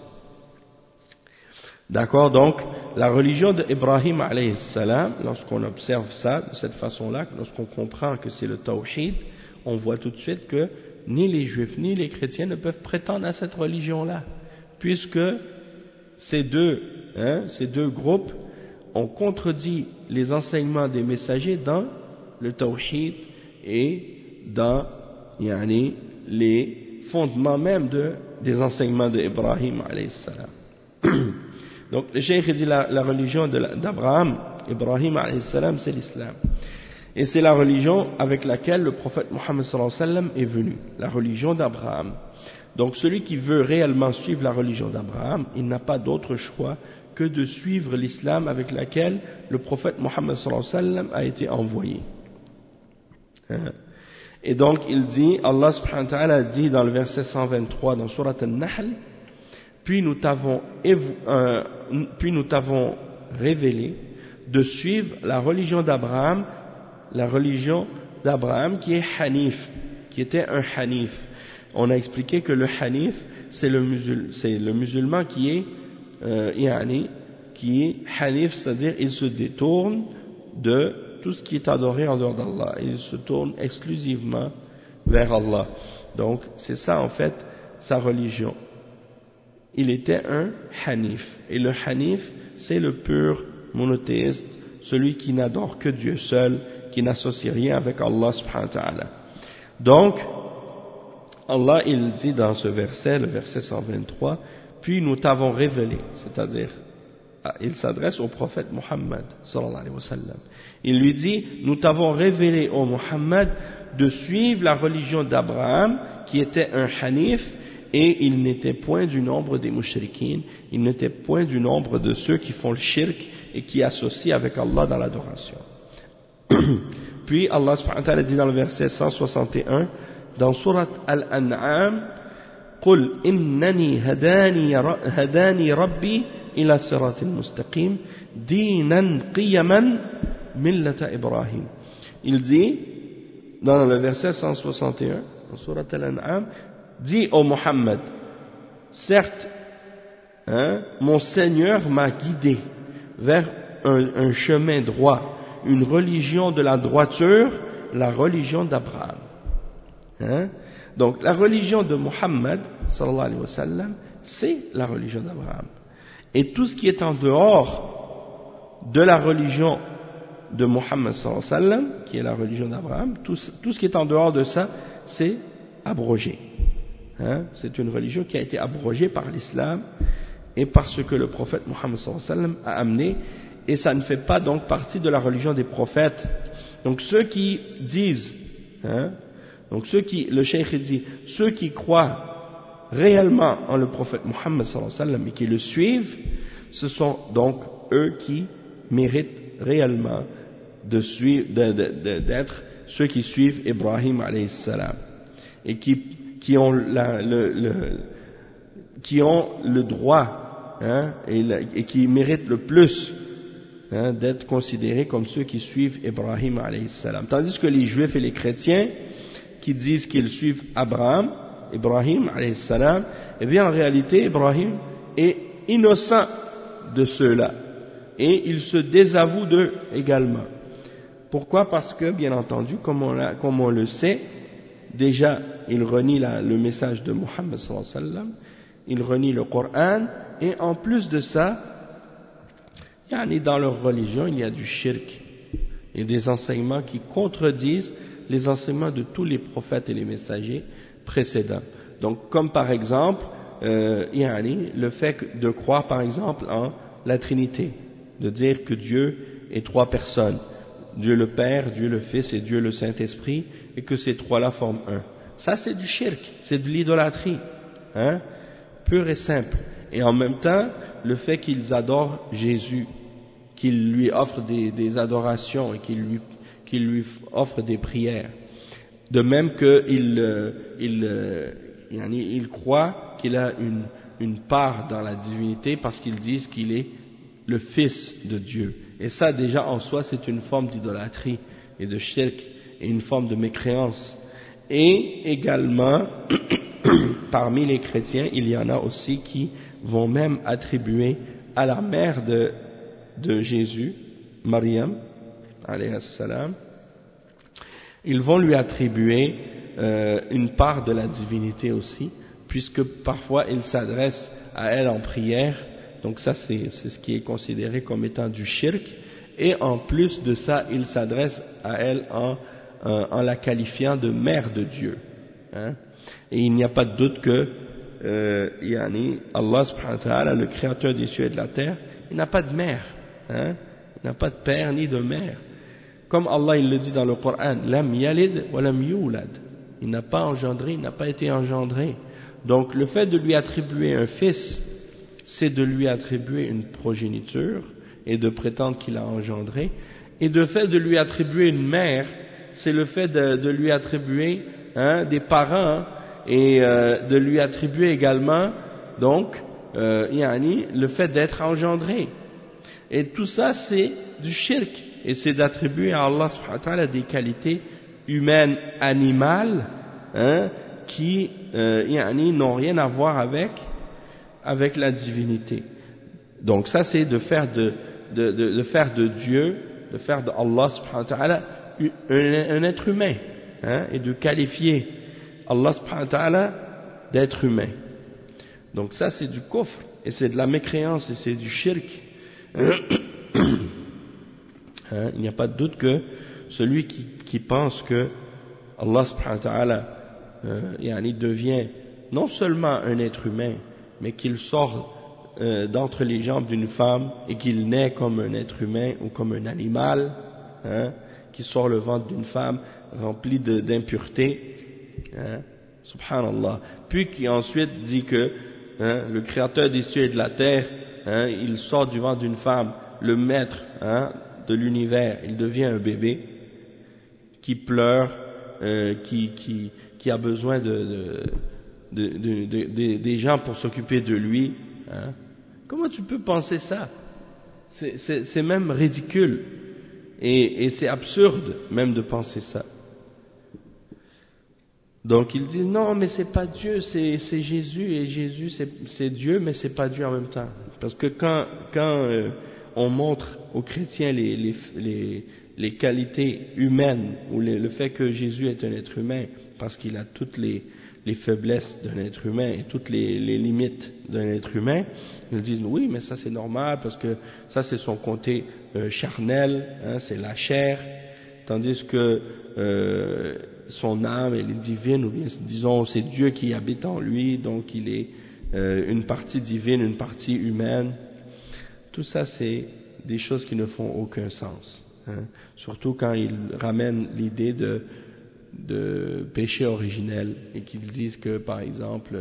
D'accord? Donc, la religion d'Ibrahim alayhi salam, lorsqu'on observe ça de cette façon-là, lorsqu'on comprend que c'est le tawhid, on voit tout de suite que ni les juifs ni les chrétiens ne peuvent prétendre à cette religion-là, puisque ces deux groupes ont contredit les enseignements des messagers dans le tawhid et dans les fondements même des enseignements d'Ibrahim alayhi salam. Donc le cheikh dit la religion d'Abraham, Ibrahim alayhi salam, c'est l'islam. Et c'est la religion avec laquelle le prophète Muhammad sallallahu alayhi wa sallam est venu, la religion d'Abraham. Donc celui qui veut réellement suivre la religion d'Abraham, il n'a pas d'autre choix que de suivre l'islam avec laquelle le prophète Mohammed sallallahu alayhi wa sallam a été envoyé. Et donc il dit, Allah subhanahu wa ta'ala dit dans le verset 123 dans Surat An-Nahl, puis nous t'avons révélé de suivre la religion d'Abraham qui est Hanif, qui était un Hanif. On a expliqué que le Hanif, c'est le musulman qui est Hanif, c'est-à-dire il se détourne de tout ce qui est adoré en dehors d'Allah, il se tourne exclusivement vers Allah. Donc c'est ça en fait sa religion. Il était un Hanif, et le Hanif c'est le pur monothéiste, celui qui n'adore que Dieu seul, qui n'associe rien avec Allah subhanahu wa ta'ala. Donc Allah il dit dans ce verset, le verset 123, puis nous t'avons révélé, c'est-à-dire il s'adresse au prophète Muhammad sallallahu alayhi wa sallam. Il lui dit, nous t'avons révélé ô Muhammad de suivre la religion d'Abraham qui était un Hanif, et il n'était point du nombre des mushrikines, il n'était point du nombre de ceux qui font le shirk et qui associent avec Allah dans l'adoration. Puis Allah subhanahu wa ta'ala dit dans le verset 161 dans Surat Al-An'am, قل إنني هداني ربي إلى صراط مستقيم دينا قيما ملة إبراهيم. Il dit dans le verset 161 dans Surat Al-An'am, dit au Muhammad, certes, mon Seigneur m'a guidé vers un chemin droit, une religion de la droiture, la religion d'Abraham. Donc la religion de Muhammad sallallahu alayhi wa sallam, c'est la religion d'Abraham. Et tout ce qui est en dehors de la religion de Muhammad sallallahu alayhi wa sallam, qui est la religion d'Abraham, tout ce qui est en dehors de ça, c'est abrogé. C'est une religion qui a été abrogée par l'islam et par ce que le prophète Muhammad sallallahu alayhi wa sallam a amené, et ça ne fait pas donc partie de la religion des prophètes. Donc ceux qui disent, le cheikh dit, ceux qui croient réellement en le prophète Muhammad sallallahu alayhi wa sallam et qui le suivent, ce sont donc eux qui méritent réellement d'être ceux qui suivent Ibrahim alayhi salam et qui ont le droit et qui méritent le plus d'être considérés comme ceux qui suivent Ibrahim alayhi salam. Tandis que les juifs et les chrétiens qui disent qu'ils suivent Ibrahim alayhi salam, eh bien en réalité Ibrahim est innocent de ceux-là et il se désavoue d'eux également. Pourquoi? Parce que bien entendu, comme on le sait, déjà il renie le message de Muhammad sallallahu alayhi wa sallam, il renie le Coran, et en plus de ça, dans leur religion il y a du shirk et des enseignements qui contredisent les enseignements de tous les prophètes et les messagers précédents. Donc comme par exemple le fait de croire par exemple en la Trinité, de dire que Dieu est trois personnes, Dieu le Père, Dieu le Fils et Dieu le Saint-Esprit, et que ces trois-là forment un. Ça c'est du shirk, c'est de l'idolâtrie, pure et simple. Et en même temps, le fait qu'ils adorent Jésus, qu'ils lui offrent des adorations et qu'ils lui offrent des prières. De même qu'ils croient qu'il a une part dans la divinité parce qu'ils disent qu'il est le Fils de Dieu. Et ça déjà en soi c'est une forme d'idolâtrie et de shirk et une forme de mécréance. Et également, parmi les chrétiens, il y en a aussi qui vont même attribuer à la mère de Jésus, Maryam, alayhi salam, ils vont lui attribuer une part de la divinité aussi, puisque parfois ils s'adressent à elle en prière. Donc ça c'est ce qui est considéré comme étant du shirk, et en plus de ça ils s'adressent à elle en la qualifiant de mère de Dieu. Et il n'y a pas de doute que Allah subhanahu wa ta'ala, le créateur des cieux et de la terre, il n'a pas de mère, il n'a pas de père ni de mère. Comme Allah il le dit dans le Coran, lam yalid wa lam yulad, il n'a pas engendré, il n'a pas été engendré. Donc le fait de lui attribuer un fils c'est de lui attribuer une progéniture et de prétendre qu'il a engendré. Et le fait de lui attribuer une mère, c'est le fait de lui attribuer des parents et de lui attribuer également donc le fait d'être engendré. Et tout ça c'est du shirk, et c'est d'attribuer à Allah subhanahu wa ta'ala des qualités humaines, animales, qui n'ont rien à voir avec la divinité. Donc ça c'est de faire de Dieu, de faire de Allah subhanahu wa ta'ala un être humain, et de qualifier Allah subhanahu wa ta'ala d'être humain. Donc ça c'est du kufr, et c'est de la mécréance, et c'est du shirk. Il n'y a pas de doute que celui qui pense que Allah subhanahu wa ta'ala devient non seulement un être humain, mais qu'il sort d'entre les jambes d'une femme et qu'il naît comme un être humain ou comme un animal, qui sort le ventre d'une femme rempli d'impuretés, subhanallah, puis qui ensuite dit que le créateur des cieux et de la terre, il sort du ventre d'une femme, le maître de l'univers, il devient un bébé qui pleure, qui a besoin des gens pour s'occuper de lui. Comment tu peux penser ça? C'est même ridicule, et c'est absurde même de penser ça. Donc il dit non, mais c'est pas Dieu, c'est Jésus, et Jésus c'est Dieu, mais c'est pas Dieu en même temps. Parce que quand on montre aux chrétiens les qualités humaines, ou le fait que Jésus est un être humain, parce qu'il a toutes les faiblesses d'un être humain et toutes les limites d'un être humain, ils disent oui, mais ça c'est normal, parce que ça c'est son côté charnel, c'est la chair, tandis que son âme elle est divine, ou bien disons c'est Dieu qui habite en lui, donc il est une partie divine, une partie humaine. Tout ça c'est des choses qui ne font aucun sens, surtout quand ils ramènent l'idée de péché originel, et qu'ils disent que par exemple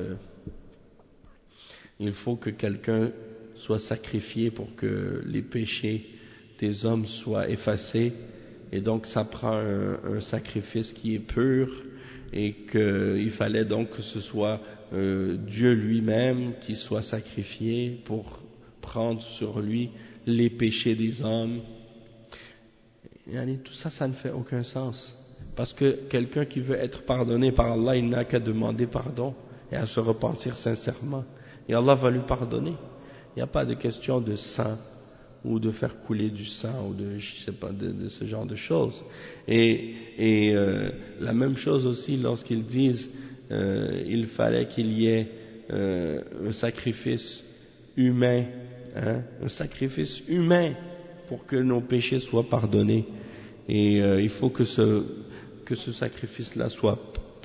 il faut que quelqu'un soit sacrifié pour que les péchés des hommes soient effacés, et donc ça prend un sacrifice qui est pur, et qu'il fallait donc que ce soit Dieu lui-même qui soit sacrifié pour prendre sur lui les péchés des hommes. Tout ça, ça ne fait aucun sens, parce que quelqu'un qui veut être pardonné par Allah, il n'a qu'à demander pardon et à se repentir sincèrement, et Allah va lui pardonner. Il n'y a pas de question de sang, ou de faire couler du sang, ou de ce genre de choses. Et la même chose aussi lorsqu'ils disent il fallait qu'il y ait un sacrifice humain, un sacrifice humain pour que nos péchés soient pardonnés, et il faut que ce sacrifice-là soit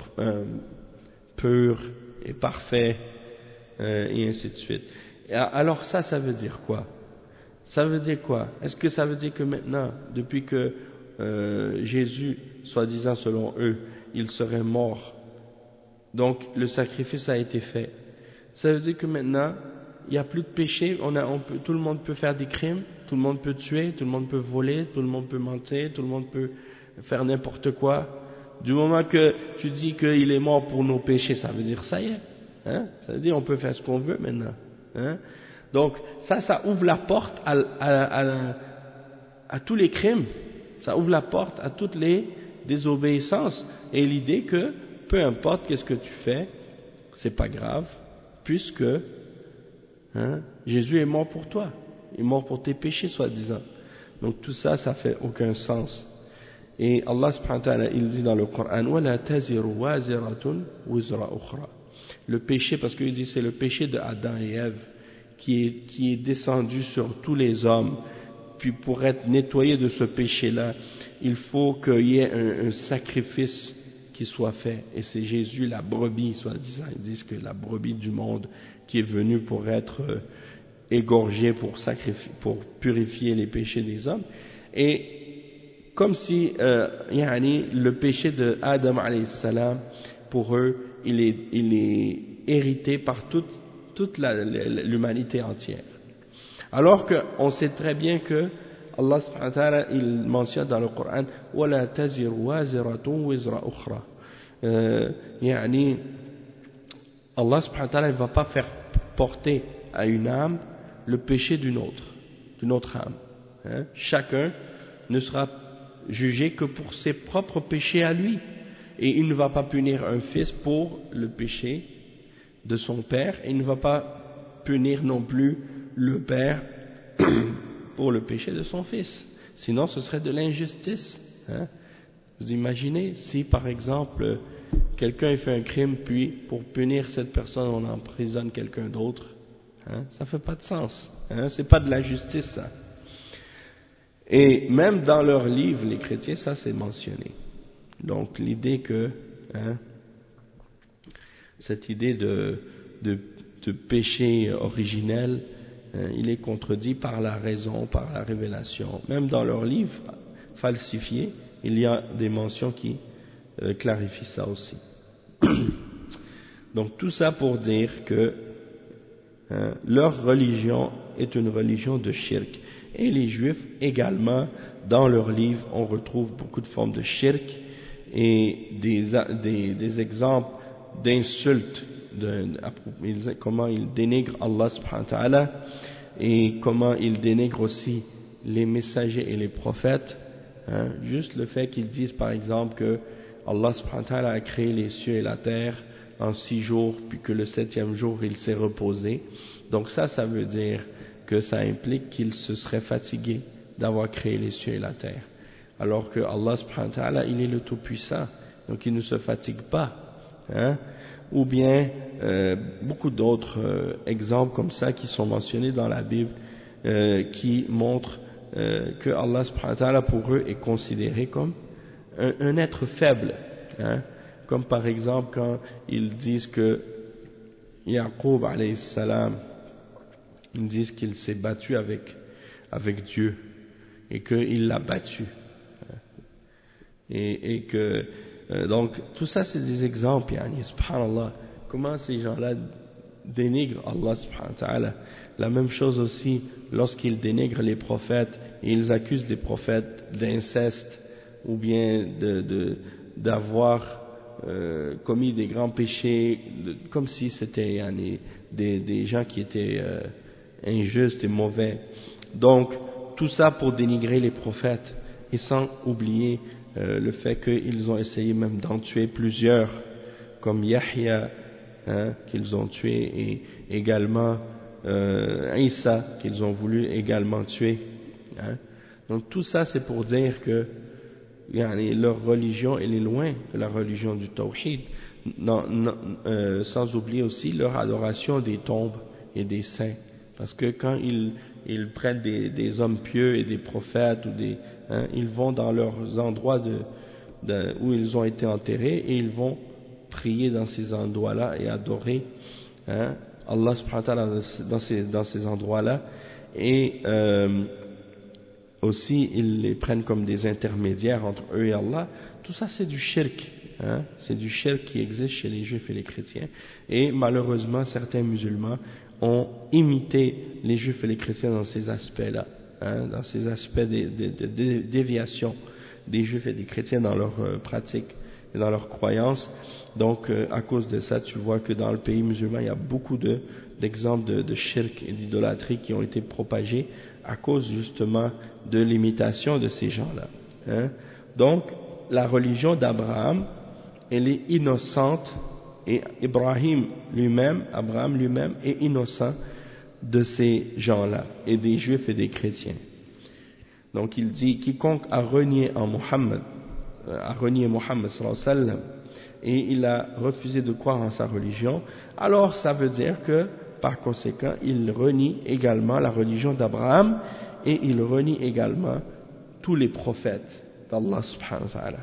pur et parfait, et ainsi de suite. Alors ça veut dire quoi? Ça veut dire quoi? Est-ce que ça veut dire que maintenant, depuis que Jésus, soi-disant selon eux, il serait mort, donc le sacrifice a été fait, ça veut dire que maintenant il n'y a plus de péché, tout le monde peut faire des crimes, tout le monde peut tuer, tout le monde peut voler, tout le monde peut mentir, tout le monde peut faire n'importe quoi? Du moment que tu dis qu'il est mort pour nos péchés, ça veut dire ça y est, ça veut dire on peut faire ce qu'on veut maintenant, Donc ça ouvre la porte à tous les crimes, ça ouvre la porte à toutes les désobéissances, et l'idée que peu importe qu'est-ce que tu fais, c'est pas grave, puisque Jésus est mort pour toi, il est mort pour tes péchés soi-disant. Donc tout ça, ça fait aucun sens. Et Allah subhanahu wa ta'ala, il dit dans le Coran, وَلَا تَزِرُ وَازِرَةٌ وِزْرَ أُخْرَى. Le péché, parce qu'il dit c'est le péché de Adam et Ève qui est descendu sur tous les hommes, puis pour être nettoyé de ce péché-là, il faut qu'il y ait un sacrifice qui soit fait, et c'est Jésus, la brebis, soi-disant. Ils disent que la brebis du monde qui est venue pour être égorgée, pour purifier les péchés des hommes. Et comme si le péché de Adam alayhi salam, pour eux, il est hérité par toute l'humanité entière. Alors qu'on sait très bien que Allah subhanahu wa ta'ala, il mentionne dans le Coran وَلَا تَزِرُ وَازِرَةٌ وِزْرَ أُخْرَى يعني Allah subhanahu wa ta'ala ne va pas faire porter à une âme le péché d'une autre âme. Chacun ne sera jugé que pour ses propres péchés à lui. Et il ne va pas punir un fils pour le péché de son père, et il ne va pas punir non plus le père pour le péché de son fils. Sinon, ce serait de l'injustice. Vous imaginez si, par exemple, quelqu'un fait un crime, puis pour punir cette personne, on emprisonne quelqu'un d'autre. Ça fait pas de sens. C'est pas de la justice, ça. Et même dans leurs livres, les chrétiens, ça c'est mentionné. Donc l'idée que cette idée de péché originel, il est contredit par la raison, par la révélation. Même dans leurs livres falsifiés, il y a des mentions qui clarifient ça aussi. Donc tout ça pour dire que leur religion est une religion de shirk. Et les juifs également, dans leurs livres, on retrouve beaucoup de formes de shirk et des exemples d'insultes, comment ils dénigrent Allah subhanahu wa ta'ala et comment ils dénigrent aussi les messagers et les prophètes. Juste le fait qu'ils disent par exemple que Allah subhanahu wa ta'ala a créé les cieux et la terre en 6 jours, puis que le 7e jour il s'est reposé. Donc ça veut dire que ça implique qu'il se serait fatigué d'avoir créé les cieux et la terre. Alors que Allah subhanahu wa ta'ala, il est le Tout-Puissant, donc il ne se fatigue pas. Ou bien beaucoup d'autres exemples comme ça qui sont mentionnés dans la Bible, qui montrent que Allah subhanahu wa ta'ala pour eux est considéré comme un être faible. Comme par exemple quand ils disent que Yaqub alayhi salam, ils disent qu'il s'est battu avec Dieu et qu'il l'a battu. Et que donc tout ça c'est des exemples, subhanallah, comment ces gens-là dénigrent Allah subhanahu wa ta'ala. La même chose aussi lorsqu'ils dénigrent les prophètes et ils accusent les prophètes d'inceste ou bien d'avoir commis des grands péchés, comme si c'était des gens qui étaient injustes et mauvais. Donc tout ça pour dénigrer les prophètes, et sans oublier le fait qu'ils ont essayé même d'en tuer plusieurs, comme Yahya, qu'ils ont tué, et également Isa, qu'ils ont voulu également tuer. Donc tout ça c'est pour dire que leur religion elle est loin de la religion du tawhid, sans oublier aussi leur adoration des tombes et des saints, parce que quand ils prennent des hommes pieux et des prophètes ou ils vont dans leurs endroits où ils ont été enterrés et ils vont prier dans ces endroits-là et adorer Allah subhanahu wa ta'ala dans ces endroits-là, et aussi ils les prennent comme des intermédiaires entre eux et Allah. Tout ça c'est du shirk, c'est du shirk qui existe chez les juifs et les chrétiens, et malheureusement certains musulmans ont imité les juifs et les chrétiens dans ces aspects-là, dans ces aspects de déviation des juifs et des chrétiens dans leurs pratiques et dans leurs croyances. Donc à cause de ça, tu vois que dans le pays musulman, il y a beaucoup d'exemples de shirk et d'idolâtrie qui ont été propagés à cause justement de l'imitation de ces gens-là. Donc la religion d'Abraham, elle est innocente, et Abraham lui-même est innocent de ces gens-là, et des juifs et des chrétiens. Donc il dit, quiconque a renié Mohammed sallallahu alayhi wa sallam, et il a refusé de croire en sa religion, alors ça veut dire que par conséquent il renie également la religion d'Abraham, et il renie également tous les prophètes d'Allah subhanahu wa ta'ala.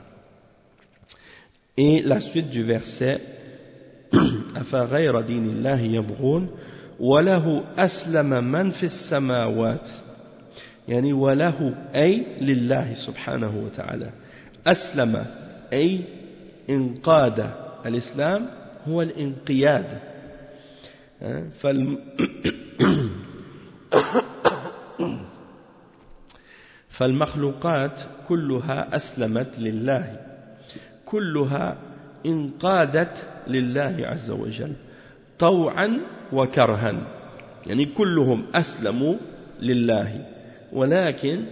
Et la suite du verset, أفغير دين الله يبغون وله أسلم من في السماوات، يعني وله أي لله سبحانه وتعالى، أسلم أي انقاد. الإسلام هو الانقياد، فالمخلوقات كلها أسلمت لله كلها انقادت لله عز وجل طوعا وكرها يعني كلهم أسلموا لله ولكن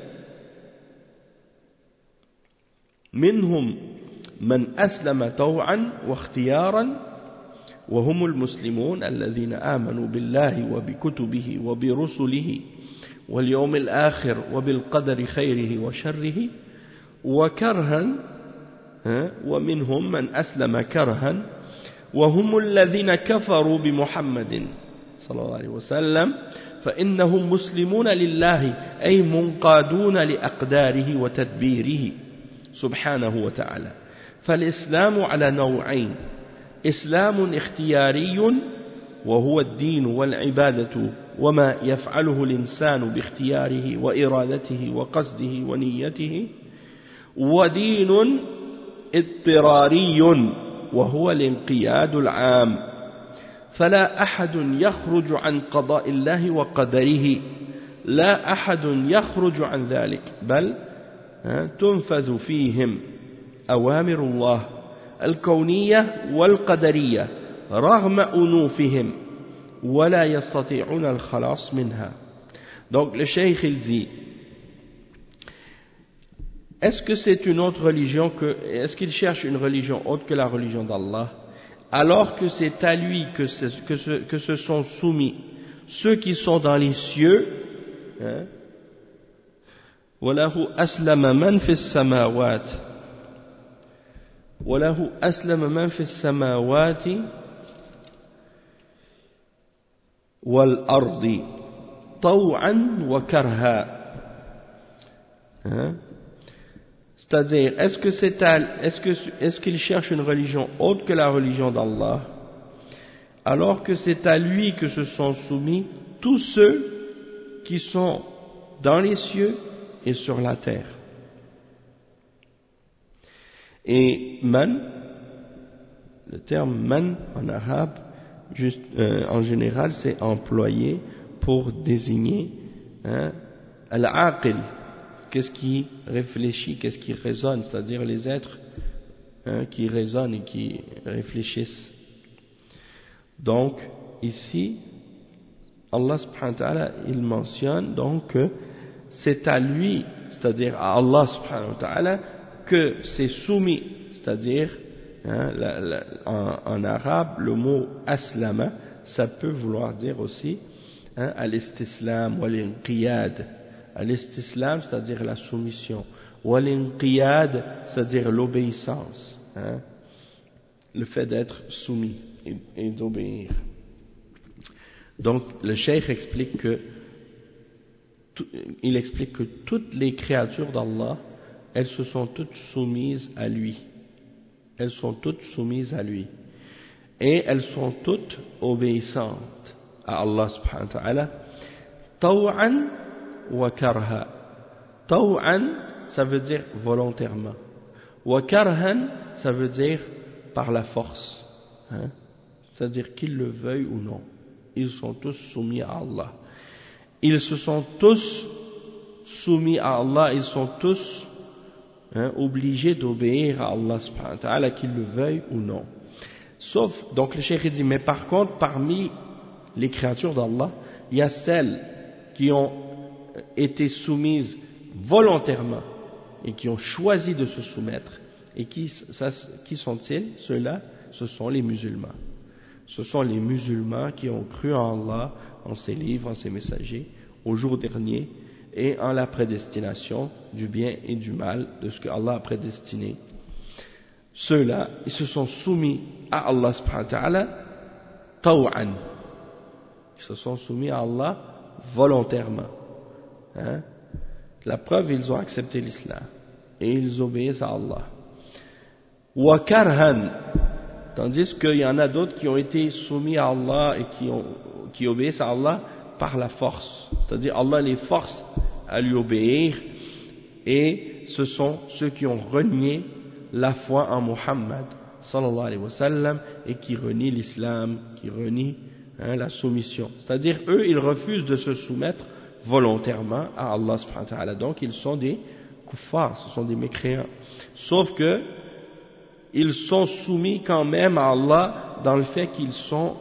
منهم من أسلم طوعا واختيارا وهم المسلمون الذين آمنوا بالله وبكتبه وبرسله واليوم الآخر وبالقدر خيره وشره وكرها ومنهم من أسلم كرها وهم الذين كفروا بمحمد صلى الله عليه وسلم فإنهم مسلمون لله أي منقادون لأقداره وتدبيره سبحانه وتعالى فالإسلام على نوعين إسلام اختياري وهو الدين والعبادة وما يفعله الإنسان باختياره وإرادته وقصده ونيته ودين اضطراري وهو الانقياد العام فلا أحد يخرج عن قضاء الله وقدره لا أحد يخرج عن ذلك بل تنفذ فيهم أوامر الله الكونية والقدرية رغم أنوفهم ولا يستطيعون الخلاص منها. Donc le cheikh il dit est-ce que c'est une autre religion est-ce qu'il cherche une religion autre que la religion d'Allah alors que c'est à lui que se sont soumis ceux qui sont dans les cieux وله أسلم من في السماوات وله أسلم من في السماوات والأرض طوعا وكرها c'est-à-dire est-ce qu'il cherche une religion autre que la religion d'Allah alors que c'est à lui que se sont soumis tous ceux qui sont dans les cieux et sur la terre. Et man, le terme man en arabe, en général, c'est employé pour désigner al-aqil, qu'est-ce qui réfléchit, qu'est-ce qui raisonne, c'est-à-dire les êtres qui raisonnent et qui réfléchissent. Donc, ici, Allah subhanahu wa ta'ala, il mentionne donc que c'est à lui, c'est-à-dire à Allah subhanahu wa ta'ala, que c'est soumis, c'est-à-dire en arabe le mot aslama, ça peut vouloir dire aussi al-istislam ou al-inqiyad. Al-istislam, c'est-à-dire la soumission, ou al-inqiyad, c'est-à-dire l'obéissance, le fait d'être soumis et d'obéir. Donc le cheikh explique que toutes les créatures d'Allah, elles se sont toutes soumises à lui. Elles sont toutes soumises à lui. Et elles sont toutes obéissantes à Allah subhanahu wa ta'ala. Taw'an wa karha. Taw'an, ça veut dire volontairement. Wa karhan, ça veut dire par la force. C'est-à-dire qu'ils le veuillent ou non. Ils sont tous soumis à Allah. Ils se sont tous soumis à Allah, ils sont tous obligés d'obéir à Allah subhanahu wa ta'ala, qu'ils le veuillent ou non. Sauf, donc le cheikh dit, mais par contre, parmi les créatures d'Allah, il y a celles qui ont été soumises volontairement et qui ont choisi de se soumettre. Et qui sont-ils? Ceux-là, ce sont les musulmans. Ce sont les musulmans qui ont cru en Allah, en ses livres, en ses messagers, au jour dernier, et en la prédestination du bien et du mal, de ce que Allah a prédestiné. Ceux-là, ils se sont soumis à Allah subhanahu wa ta'ala, taw'an. Ils se sont soumis à Allah volontairement. La preuve, ils ont accepté l'islam. Et ils obéissent à Allah. Wa karhan. Tandis qu'il y en a d'autres qui ont été soumis à Allah et qui obéissent à Allah par la force. C'est-à-dire Allah les force à lui obéir, et ce sont ceux qui ont renié la foi en Muhammad sallallahu alayhi wa sallam et qui renient l'islam, qui renient la soumission. C'est-à-dire, eux, ils refusent de se soumettre volontairement à Allah subhanahu wa ta'ala. Donc, ils sont des kuffars, ce sont des mécréants. Sauf que, ils sont soumis quand même à Allah dans le fait qu'ils sont,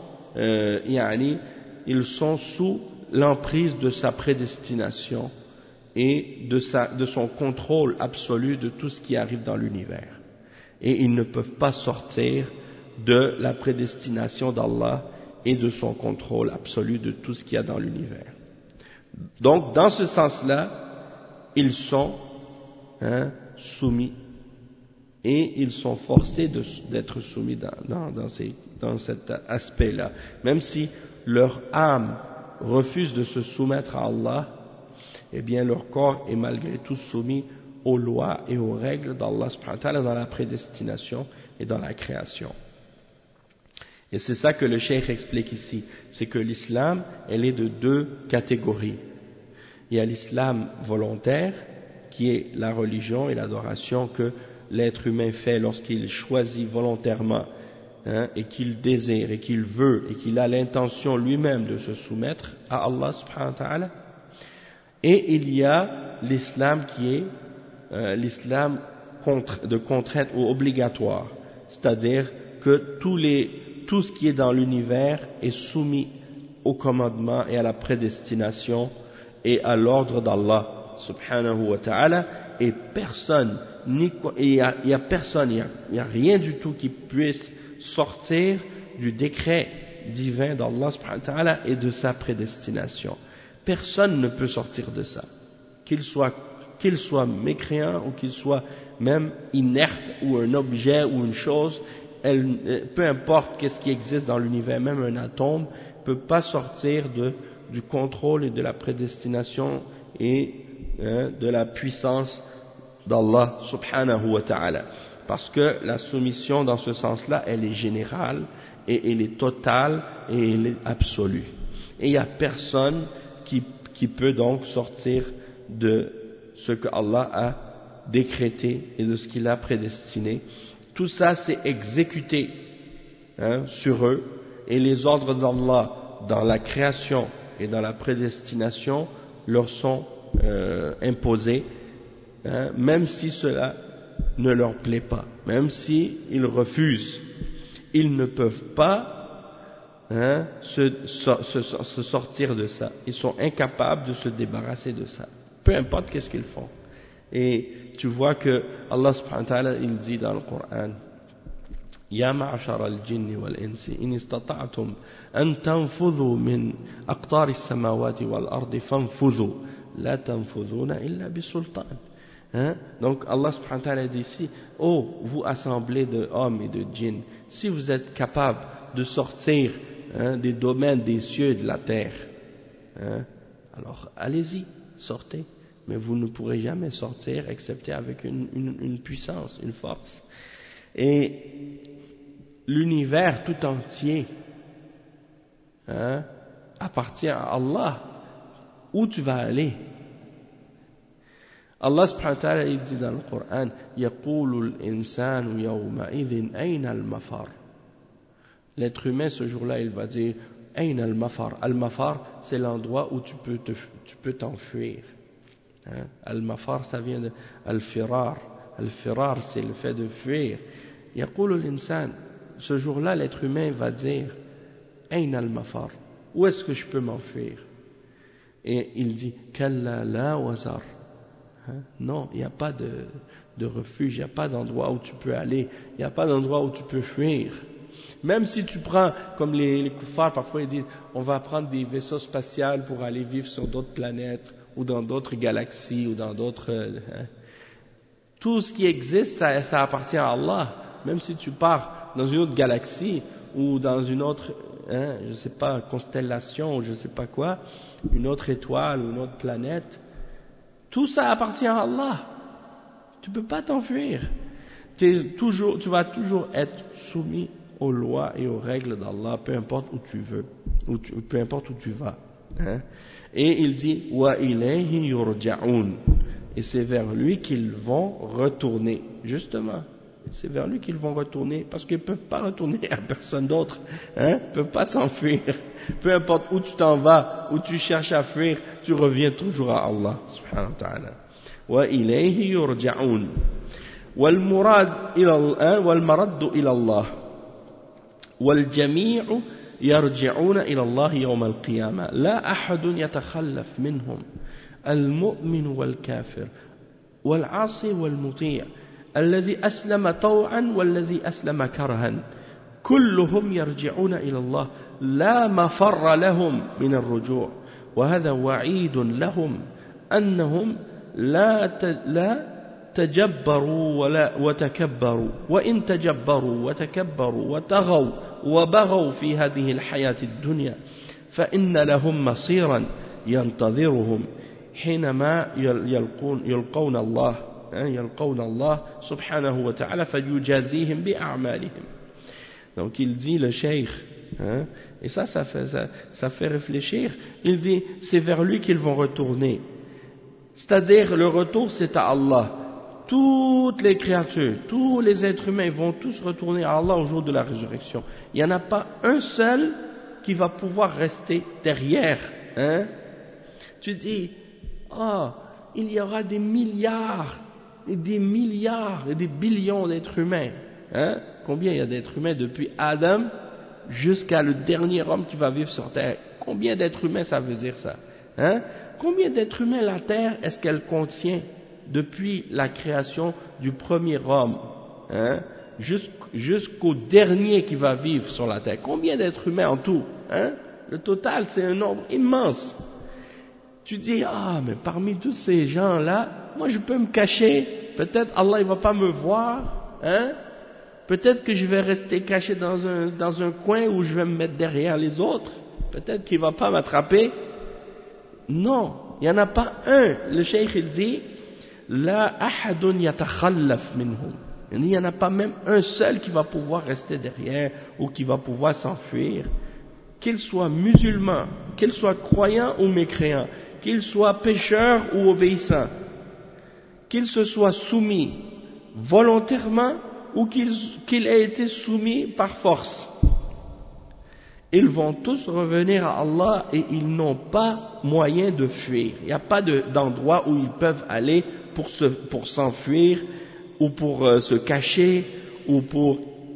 ils sont sous l'emprise de sa prédestination et de son contrôle absolu de tout ce qui arrive dans l'univers. Et ils ne peuvent pas sortir de la prédestination d'Allah et de son contrôle absolu de tout ce qu'il y a dans l'univers. Donc, dans ce sens-là, ils sont soumis et ils sont forcés d'être soumis dans cet aspect-là. Même si leur âme refuse de se soumettre à Allah, eh bien leur corps est malgré tout soumis aux lois et aux règles d'Allah subhanahu wa ta'ala dans la prédestination et dans la création. Et c'est ça que le cheikh explique ici, c'est que l'islam, elle est de deux catégories. Il y a l'islam volontaire, qui est la religion et l'adoration que l'être humain fait lorsqu'il choisit volontairement, et qu'il désire, et qu'il veut, et qu'il a l'intention lui-même de se soumettre à Allah subhanahu wa ta'ala. Et il y a l'islam qui est l'islam de contrainte ou obligatoire, c'est-à-dire que tout ce qui est dans l'univers est soumis au commandement et à la prédestination et à l'ordre d'Allah subhanahu wa ta'ala, et personne, il y a rien du tout qui puisse sortir du décret divin d'Allah subhanahu wa ta'ala et de sa prédestination. Personne ne peut sortir de ça, qu'il soit mécréant ou qu'il soit même inerte ou un objet ou une chose, peu importe qu'est-ce qui existe dans l'univers, même un atome, ne peut pas sortir du contrôle et de la prédestination et de la puissance d'Allah subhanahu wa ta'ala. Parce que la soumission dans ce sens-là, elle est générale, et elle est totale, et elle est absolue. Et il n'y a personne qui peut donc sortir de ce que Allah a décrété et de ce qu'il a prédestiné. Tout ça, c'est exécuté sur eux, et les ordres d'Allah dans la création et dans la prédestination leur sont imposés, même si cela ne leur plaît pas, même si ils refusent, ils ne peuvent pas se sortir de ça. Ils sont incapables de se débarrasser de ça, peu importe qu'est-ce qu'ils font. Et tu vois que Allah subhanahu wa ta'ala, il dit dans le Coran: Ya ma'ashara al-jinni wal-insi in istata'tum an tanfudhu min aqtari as-samawati wal-ardi fanfudhu la tanfudhuna illa bisultan. Donc Allah subhanahu wa ta'ala dit ici: oh, vous assemblées de hommes et de djinns, si vous êtes capables de sortir des domaines des cieux et de la terre, alors allez-y, sortez, mais vous ne pourrez jamais sortir excepté avec une puissance, une force. Et l'univers tout entier appartient à Allah. Où tu vas aller? Allah subhanahu wa ta'ala, il dit dans le Coran: يَقُولُ الْإِنسَانُ يَوْمَئِذٍ أَيْنَ الْمَفَرُ. L'être humain ce jour-là, il va dire: أَيْنَ الْمَفَرُ. Al-Mafar, c'est l'endroit où tu peux t'enfuir. Al-Mafar, ça vient de Al-Firar. Al-Firar, c'est le fait de fuir. يَقُولُ الْإِنسَانُ. Ce jour-là, l'être humain va dire: أَيْنَ الْمَفَرُ. Où est-ce que je peux m'enfuir? Et il dit: كَلَّا لَا وَزَرَ. Non, il n'y a pas de refuge, il n'y a pas d'endroit où tu peux aller, il n'y a pas d'endroit où tu peux fuir. Même si tu prends, comme les kuffars, parfois ils disent: on va prendre des vaisseaux spatiaux pour aller vivre sur d'autres planètes, ou dans d'autres galaxies, ou dans d'autres... Tout ce qui existe, ça appartient à Allah. Même si tu pars dans une autre galaxie, ou dans une autre, je ne sais pas, constellation, ou je ne sais pas quoi, une autre étoile, ou une autre planète, tout ça appartient à Allah. Tu ne peux pas t'enfuir. Tu vas toujours être soumis aux lois et aux règles d'Allah, peu importe où tu veux, peu importe où tu vas. Et il dit: wa ilayhi yurja'un. Et c'est vers lui qu'ils vont retourner, justement. C'est vers lui qu'ils vont retourner, parce qu'ils ne peuvent pas retourner à personne d'autre, hein, ils ne peuvent pas s'enfuir. Peu importe où tu t'en vas, où tu cherches à fuir, tu reviens toujours à Allah, subhanahu wa ta'ala. وإليه يرجعون والمرد إلى الله والجميع يرجعون إلى الله يوم القيامة لا أحد يتخلف منهم المؤمن والكافر والعاصي والمطيع الذي أسلم طوعا والذي أسلم كرها كلهم يرجعون إلى الله لا مفر لهم من الرجوع وهذا وعيد لهم أنهم لا تجبروا وتكبروا وإن تجبروا وتكبروا وطغوا وبغوا في هذه الحياة الدنيا فإن لهم مصيرا ينتظرهم حينما يلقون الله سبحانه وتعالى فيجازيهم بأعمالهم. Donc il dit le cheikh, hein, et ça fait réfléchir, il dit c'est vers lui qu'ils vont retourner. C'est-à-dire, le retour, c'est à Allah. Toutes les créatures, tous les êtres humains vont tous retourner à Allah au jour de la résurrection. Il n'y en a pas un seul qui va pouvoir rester derrière. Hein? Tu dis, il y aura des milliards et des milliards et des billions d'êtres humains. Hein? Combien il y a d'êtres humains depuis Adam jusqu'à le dernier homme qui va vivre sur terre? Combien d'êtres humains ça veut dire ça? Hein? Combien d'êtres humains la terre est-ce qu'elle contient depuis la création du premier homme, hein, jusqu'au dernier qui va vivre sur la terre? Combien d'êtres humains en tout, hein? Le total, c'est un nombre immense. Tu dis, mais parmi tous ces gens-là, moi je peux me cacher, peut-être Allah il va pas me voir, hein? Peut-être que je vais rester caché dans un coin où je vais me mettre derrière les autres, peut-être qu'il va pas m'attraper. Non, il n'y en a pas un. Le cheikh il dit La ahadun yatakhallaf minhum. Il n'y en a pas même un seul qui va pouvoir rester derrière ou qui va pouvoir s'enfuir. Qu'il soit musulman, qu'il soit croyant ou mécréant, qu'il soit pécheur ou obéissant, qu'il se soit soumis volontairement ou qu'il ait été soumis par force. Ils vont tous revenir à Allah et ils n'ont pas moyen de fuir. Il n'y a pas d'endroit où ils peuvent aller pour s'enfuir ou pour se cacher ou pour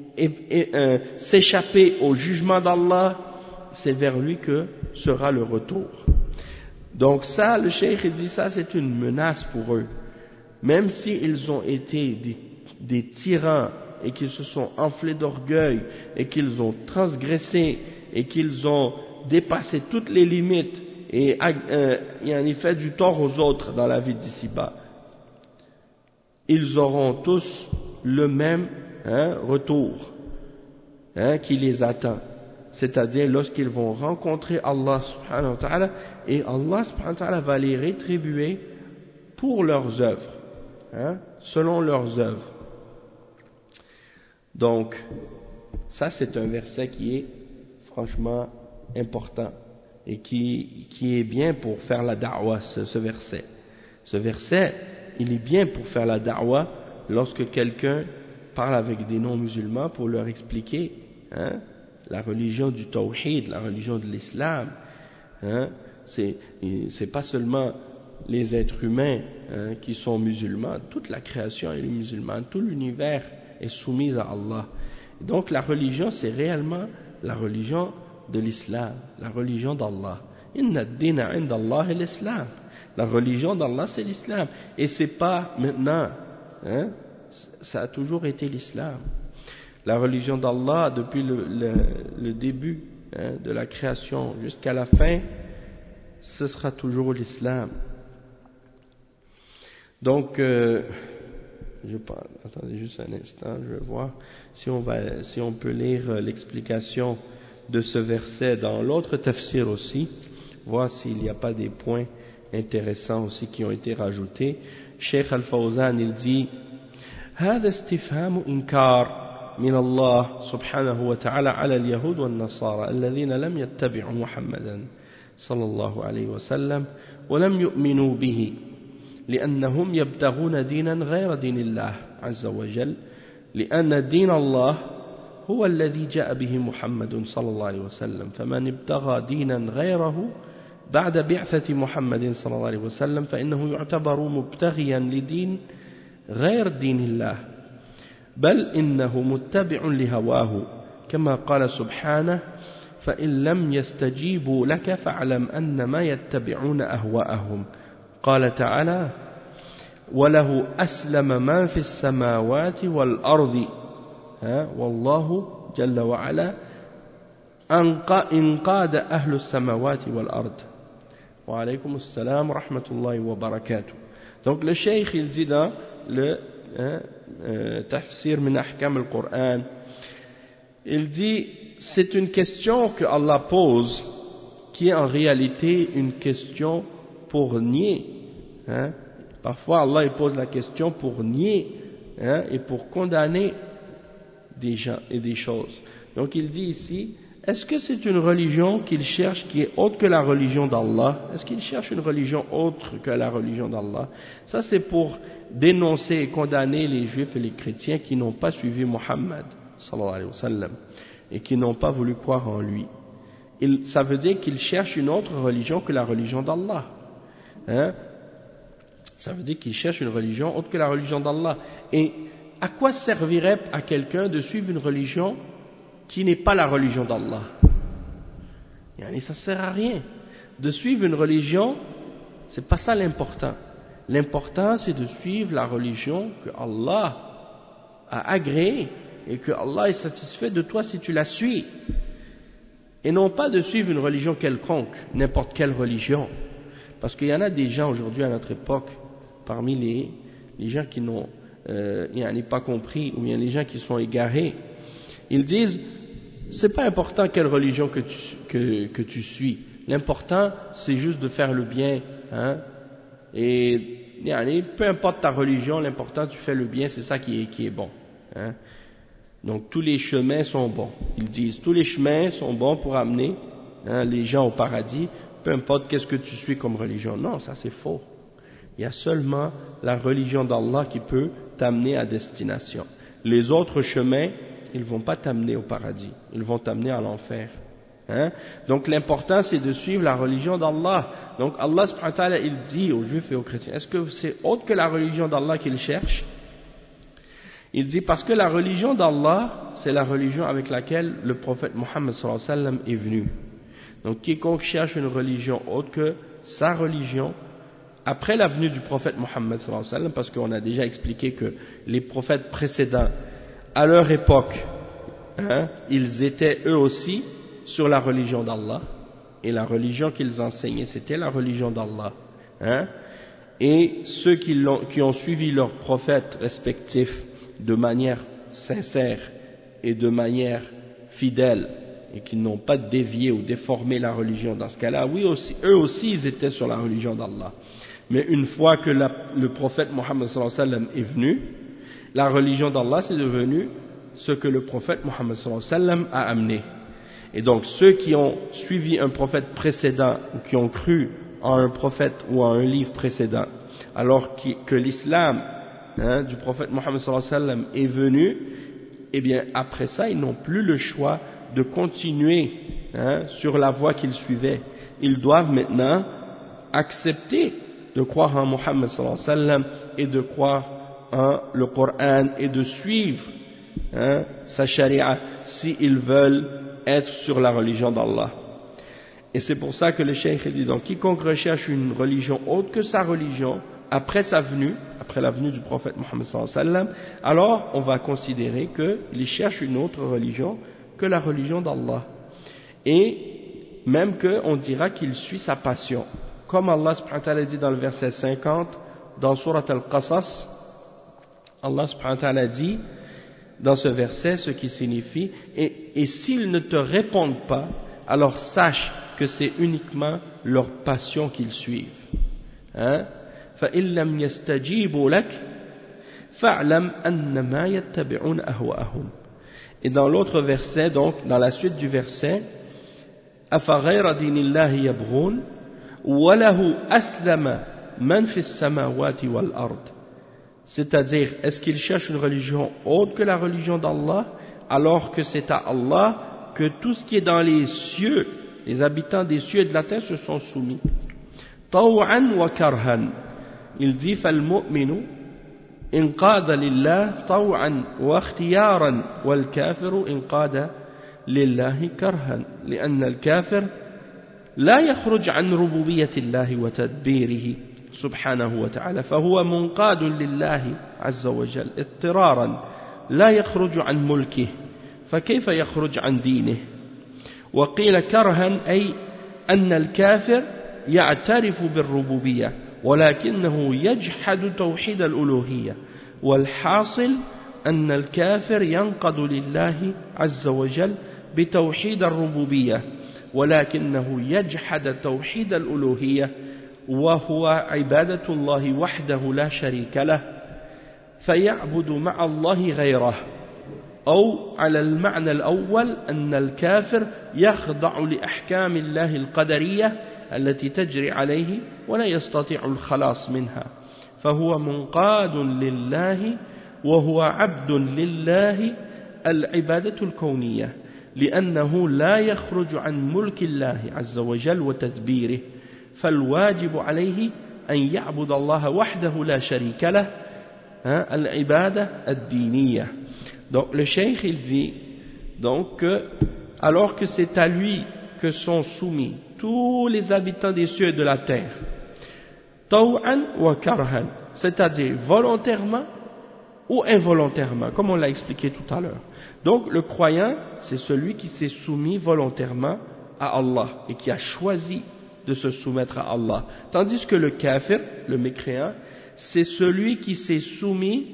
s'échapper au jugement d'Allah. C'est vers lui que sera le retour. Donc ça, le cheikh dit ça, c'est une menace pour eux. Même s'ils ont été des tyrans et qu'ils se sont enflés d'orgueil et qu'ils ont transgressé et qu'ils ont dépassé toutes les limites et en fait du tort aux autres dans la vie d'ici-bas, ils auront tous le même retour qui les attend. C'est-à-dire lorsqu'ils vont rencontrer Allah subhanahu wa ta'ala, et Allah subhanahu wa ta'ala va les rétribuer pour leurs œuvres, selon leurs œuvres. Donc, ça c'est un verset qui est franchement important et qui est bien pour faire la da'wah, ce verset. Ce verset, il est bien pour faire la da'wah lorsque quelqu'un parle avec des non-musulmans pour leur expliquer la religion du tawhid, la religion de l'islam. C'est pas seulement les êtres humains qui sont musulmans, toute la création est musulmane, tout l'univers est soumis à Allah. Donc la religion, c'est réellement la religion de l'islam, la religion d'Allah. Inna ad-dina 'inda Allah l'islam. La religion d'Allah, c'est l'islam. Et c'est pas maintenant, ça a toujours été l'islam. La religion d'Allah, depuis le début de la création jusqu'à la fin, ce sera toujours l'islam. Donc, attendez juste un instant, je vais voir si on peut lire l'explication de ce verset dans l'autre tafsir aussi, voir s'il n'y a pas des points intéressants aussi qui ont été rajoutés. Cheikh Al-Fawzan, il dit هذا استفهام إنكار من الله سبحانه وتعالى على اليهود والنصارى الذين لم يتبعوا محمدا صلى الله عليه وسلم ولم يؤمنوا به لأنهم يبتغون دينا غير دين الله عز وجل لأن دين الله هو الذي جاء به محمد صلى الله عليه وسلم فمن ابتغى دينا غيره بعد بعثة محمد صلى الله عليه وسلم فإنه يعتبر مبتغيا لدين غير دين الله بل إنه متبع لهواه كما قال سبحانه فإن لم يستجيبوا لك فاعلم أنما يتبعون أهواءهم قال تعالى وله أسلم من في السماوات والأرض والله جل وعلا انقاد أهل السماوات والأرض وعليكم السلام ورحمة الله وبركاته. Donc le cheikh il dit dans le tafsir min ahkam al-Qur'an, il dit c'est une question que Allah pose qui est en réalité une question pour nier. Parfois Allah il pose la question pour nier et pour condamner des gens et des choses. Donc il dit ici, est-ce que c'est une religion qu'il cherche qui est autre que la religion d'Allah? Est-ce qu'il cherche une religion autre que la religion d'Allah? Ça c'est pour dénoncer et condamner les juifs et les chrétiens qui n'ont pas suivi Muhammad sallallahu alayhi wa sallam et qui n'ont pas voulu croire en lui. Ça veut dire qu'ils cherchent une autre religion que la religion d'Allah. Ça veut dire qu'ils cherchent une religion autre que la religion d'Allah. Et à quoi servirait à quelqu'un de suivre une religion qui n'est pas la religion d'Allah? Ça ne sert à rien. De suivre une religion, c'est pas ça l'important. L'important, c'est de suivre la religion que Allah a agréée et que Allah est satisfait de toi si tu la suis. Et non pas de suivre une religion quelconque, n'importe quelle religion. Parce qu'il y en a des gens aujourd'hui à notre époque, parmi les gens qui n'ont pas compris, ou bien les gens qui sont égarés, ils disent c'est pas important quelle religion que tu suis, l'important c'est juste de faire le bien, et peu importe ta religion, l'important tu fais le bien, c'est ça qui est bon. Donc tous les chemins sont bons, ils disent tous les chemins sont bons pour amener les gens au paradis, peu importe qu'est-ce que tu suis comme religion. Non, ça c'est faux. Il y a seulement la religion d'Allah qui peut t'amener à destination. Les autres chemins, ils ne vont pas t'amener au paradis, ils vont t'amener à l'enfer. Donc l'important c'est de suivre la religion d'Allah. Donc Allah subhanahu wa ta'ala il dit aux juifs et aux chrétiens, est-ce que c'est autre que la religion d'Allah qu'ils cherchent? Il dit parce que la religion d'Allah c'est la religion avec laquelle le prophète Muhammad sallallahu alayhi wa sallam est venu. Donc quiconque cherche une religion autre que sa religion, après la venue du prophète Muhammad sallallahu alayhi wa sallam, parce qu'on a déjà expliqué que les prophètes précédents, à leur époque, ils étaient eux aussi sur la religion d'Allah, et la religion qu'ils enseignaient, c'était la religion d'Allah. Et ceux qui ont suivi leurs prophètes respectifs de manière sincère et de manière fidèle, et qui n'ont pas dévié ou déformé la religion dans ce cas-là, oui aussi, eux aussi ils étaient sur la religion d'Allah. Mais une fois que le prophète Muhammad sallallahu alayhi wa sallam est venu, la religion d'Allah c'est devenu ce que le prophète Muhammad sallallahu alayhi wa sallam a amené. Et donc ceux qui ont suivi un prophète précédent ou qui ont cru en un prophète ou en un livre précédent, alors que l'islam du prophète Muhammad sallallahu alayhi wa sallam est venu, eh bien après ça ils n'ont plus le choix de continuer sur la voie qu'ils suivaient. Ils doivent maintenant accepter de croire en Muhammad sallallahu alayhi wa sallam et de croire en le Coran et de suivre sa charia s'ils veulent être sur la religion d'Allah. Et c'est pour ça que le cheikh dit donc quiconque recherche une religion autre que sa religion après sa venue, après la venue du prophète Muhammad sallallahu alayhi wa sallam, alors on va considérer qu'il cherche une autre religion que la religion d'Allah. Et même qu'on dira qu'il suit sa passion. Comme Allah subhanahu wa ta'ala dit dans le verset 50, dans Surat Al-Qasas, Allah subhanahu wa ta'ala dit, dans ce verset, ce qui signifie, et s'ils ne te répondent pas, alors sache que c'est uniquement leur passion qu'ils suivent. فَإِن لَمْ يَسْتَجِيبُوا لَكَ فَاعْلَمْ أَنَّمَا يَتَّبِعُونَ أَهْوَاءَهُمْ. Et dans l'autre verset, donc, dans la suite du verset, أَفَغَيْرَ دِينِ اللَّهِ يَبْغُونَ وَلَهُ أَسْلَمَ مَنْ فِي السَّمَاوَاتِ وَالْأَرْضِ c'est-à-dire est-ce qu'il cherche une religion autre que la religion d'Allah, alors que c'est à Allah que tout ce qui est dans les cieux, les habitants des cieux et de la terre se sont soumis. طوعا وكرها, il dit فالمؤمن انقاد لله طوعا واختيارا والكافر انقاد لله كرها لأن الكافر لا يخرج عن ربوبية الله وتدبيره سبحانه وتعالى فهو منقاد لله عز وجل اضطرارا لا يخرج عن ملكه فكيف يخرج عن دينه. وقيل كرها أي أن الكافر يعترف بالربوبية ولكنه يجحد توحيد الألوهية والحاصل أن الكافر ينقاد لله عز وجل بتوحيد الربوبية ولكنه يجحد توحيد الألوهية وهو عبادة الله وحده لا شريك له فيعبد مع الله غيره. أو على المعنى الأول أن الكافر يخضع لأحكام الله القدرية التي تجري عليه ولا يستطيع الخلاص منها فهو منقاد لله وهو عبد لله العبادة الكونية لأنه لا يخرج عن ملك الله عز وجل وتدبيره فالواجب عليه أن يعبد الله وحده لا شريك له العبادة الدينية. Donc le cheikh il dit donc alors que c'est à lui que sont soumis tous les habitants des cieux et de la terre, taw'an wa karhan, c'est-à-dire volontairement ou involontairement, comme on l'a expliqué tout à l'heure. Donc le croyant, c'est celui qui s'est soumis volontairement à Allah et qui a choisi de se soumettre à Allah. Tandis que le kafir, le mécréant, c'est celui qui s'est soumis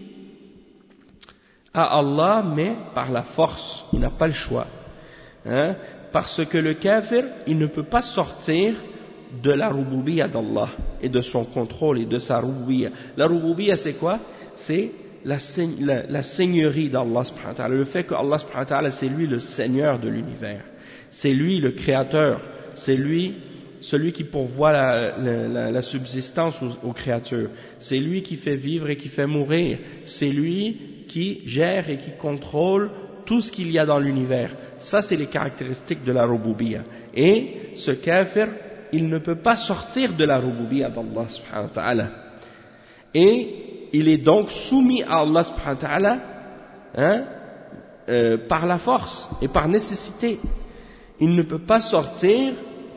à Allah, mais par la force, il n'a pas le choix. Parce que le kafir, il ne peut pas sortir de la ruboubiyya d'Allah et de son contrôle et de sa ruboubiyya. La ruboubiyya, c'est quoi? C'est la seigneurie d'Allah subhanahu wa ta'ala, le fait que Allah subhanahu wa ta'ala, c'est lui le seigneur de l'univers, c'est lui le créateur, c'est lui celui qui pourvoit la subsistance aux créatures, c'est lui qui fait vivre et qui fait mourir, c'est lui qui gère et qui contrôle tout ce qu'il y a dans l'univers. Ça, c'est les caractéristiques de la ruboubiyya. Et ce kafir, il ne peut pas sortir de la ruboubiyya d'Allah subhanahu wa ta'ala. Et il est donc soumis à Allah subhanahu wa ta'ala par la force et par nécessité. Il ne peut pas sortir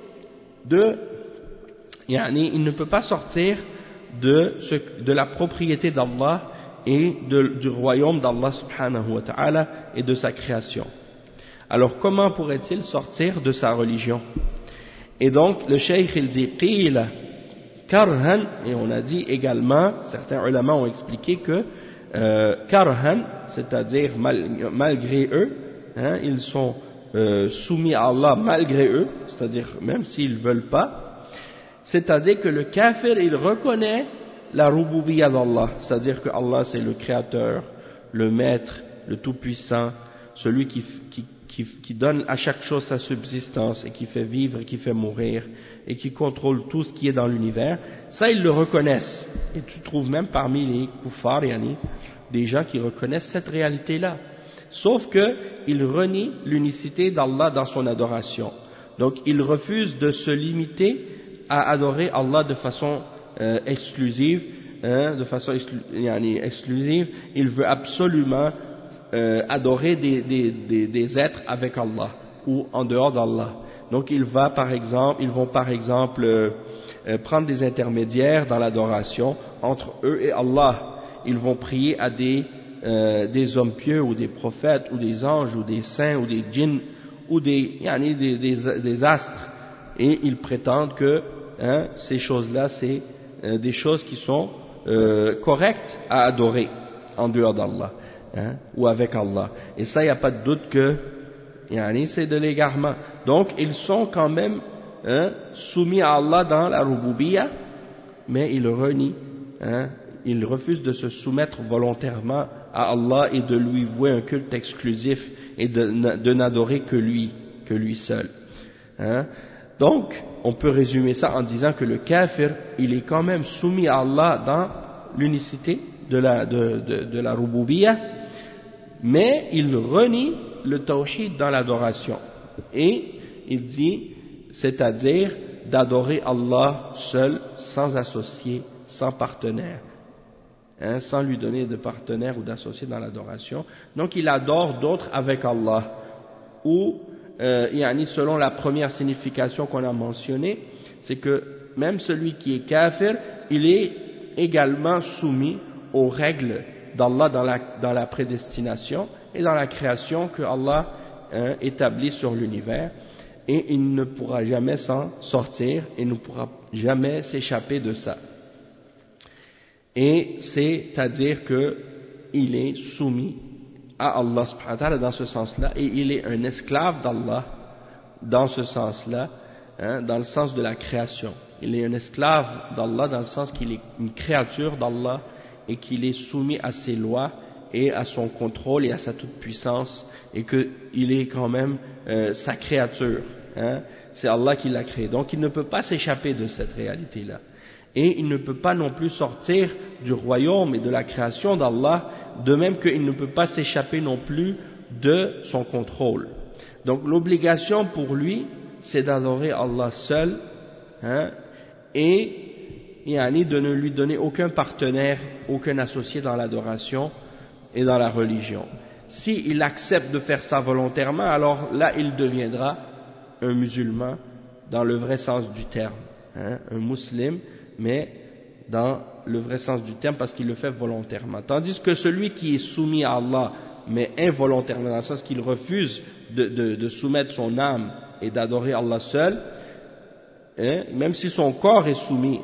il ne peut pas sortir de la propriété d'Allah et du royaume d'Allah subhanahu wa ta'ala et de sa création. Alors comment pourrait-il sortir de sa religion? Et donc le cheikh il dit qila karhan, et on a dit également, certains ulama ont expliqué que karhan, c'est-à-dire malgré eux, ils sont soumis à Allah malgré eux, c'est-à-dire même s'ils ne veulent pas, c'est-à-dire que le kafir il reconnaît la ruboubiyya d'Allah, c'est-à-dire que Allah c'est le créateur, le maître, le tout-puissant, celui qui donne à chaque chose sa subsistance et qui fait vivre et qui fait mourir et qui contrôle tout ce qui est dans l'univers. Ça ils le reconnaissent, et tu trouves même parmi les kuffars des gens qui reconnaissent cette réalité-là, sauf que ils renient l'unicité d'Allah dans son adoration. Donc ils refusent de se limiter à adorer Allah de façon exclusive, exclusive. Il veut absolument adorer des êtres avec Allah ou en dehors d'Allah. Donc ils vont par exemple prendre des intermédiaires dans l'adoration entre eux et Allah. Ils vont prier à des hommes pieux ou des prophètes ou des anges ou des saints ou des djinns ou des astres, et ils prétendent que ces choses-là c'est des choses qui sont correctes à adorer en dehors d'Allah ou avec Allah. Et ça, il n'y a pas de doute que c'est de l'égarement. Donc ils sont quand même soumis à Allah dans la ruboubiyya, mais ils renient, ils refusent de se soumettre volontairement à Allah et de lui vouer un culte exclusif et de n'adorer que lui seul. Donc, on peut résumer ça en disant que le kafir, il est quand même soumis à Allah dans l'unicité de la Rububiyyah, mais il renie le tawhid dans l'adoration. Et il dit, c'est-à-dire d'adorer Allah seul, sans associé, sans partenaire, sans lui donner de partenaire ou d'associé dans l'adoration. Donc il adore d'autres avec Allah, ou selon la première signification qu'on a mentionnée, c'est que même celui qui est kafir, il est également soumis aux règles d'Allah dans la prédestination et dans la création que Allah établit sur l'univers, et il ne pourra jamais s'en sortir et ne pourra jamais s'échapper de ça. Et c'est-à-dire que il est soumis à Allah subhanahu wa ta'ala dans ce sens-là, et il est un esclave d'Allah dans ce sens-là, dans le sens de la création. Il est un esclave d'Allah dans le sens qu'il est une créature d'Allah et qu'il est soumis à ses lois et à son contrôle et à sa toute-puissance, et qu'il est quand même sa créature. C'est Allah qui l'a créé. Donc il ne peut pas s'échapper de cette réalité-là. Et il ne peut pas non plus sortir du royaume et de la création d'Allah, de même qu'il ne peut pas s'échapper non plus de son contrôle. Donc l'obligation pour lui, c'est d'adorer Allah seul, et de ne lui donner aucun partenaire, aucun associé dans l'adoration et dans la religion. S'il accepte de faire ça volontairement, alors là il deviendra un musulman dans le vrai sens du terme, un musulman, mais dans le vrai sens du terme, parce qu'il le fait volontairement. Tandis que celui qui est soumis à Allah, mais involontairement, dans le sens qu'il refuse de soumettre son âme et d'adorer Allah seul, même si son corps est soumis,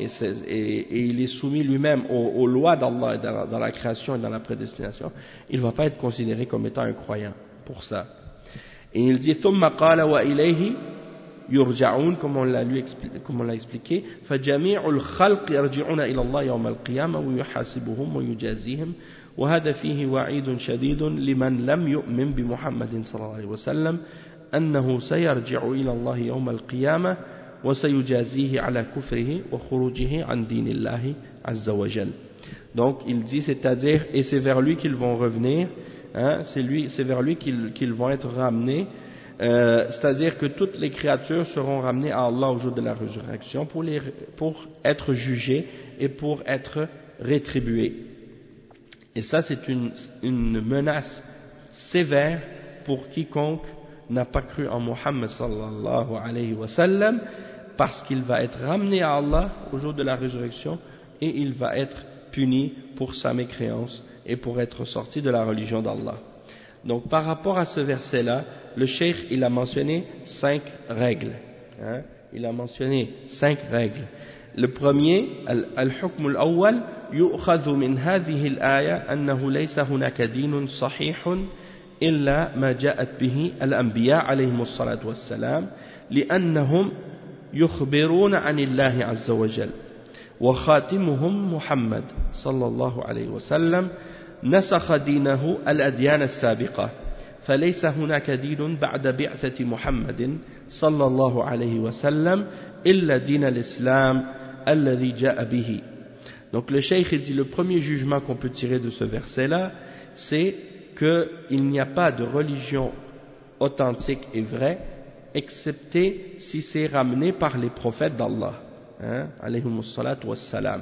et il est soumis lui-même aux lois d'Allah dans la création et dans la prédestination, il ne va pas être considéré comme étant un croyant pour ça. Et il dit ثم قال وإليه يرجعون, comme on l'a expliqué, فجميع الخلق يرجعون إلى الله يوم القيامة ويحاسبهم ويجازيهم وهذا فيه وعيد شديد لمن لم يؤمن بمحمد صلى الله عليه وسلم أنه سيرجع إلى الله يوم القيامة وسيجازيه على كفره وخروجه عن دين الله عز وجل. Donc il dit, c'est-à-dire, et c'est vers lui qu'ils vont revenir, c'est vers lui qu'ils vont être ramenés, c'est-à-dire que toutes les créatures seront ramenées à Allah au jour de la résurrection pour être jugées et pour être rétribuées. Et ça, c'est une menace sévère pour quiconque n'a pas cru en Muhammad sallallahu alayhi wa sallam, parce qu'il va être ramené à Allah au jour de la résurrection et il va être puni pour sa mécréance et pour être sorti de la religion d'Allah. Donc par rapport à ce verset-là, le cheikh il a mentionné 5 règles. Il a mentionné 5 règles. Le premier, al-hukm al-awwal, yu'khadhu min hadhihi al-aya annahu laysa hunaka dinun sahihun illa ma ja'at bihi al-anbiya alayhim as-salatu was-salam li'annahum yukhbiruna 'anillahi 'azza wa jalla wa khatimuhum Muhammad sallallahu alayhi wa sallam نسخ دينه الأديان السابقة فليس هناك دين بعد بعثة محمد صلى الله عليه وسلم إلا دين الإسلام الذي جاء به. Donc le cheikh il dit le premier jugement qu'on peut tirer de ce verset là, c'est qu'il n'y a pas de religion authentique et vraie excepté si c'est ramené par les prophètes d'Allah, alayhimus salatu wassalam.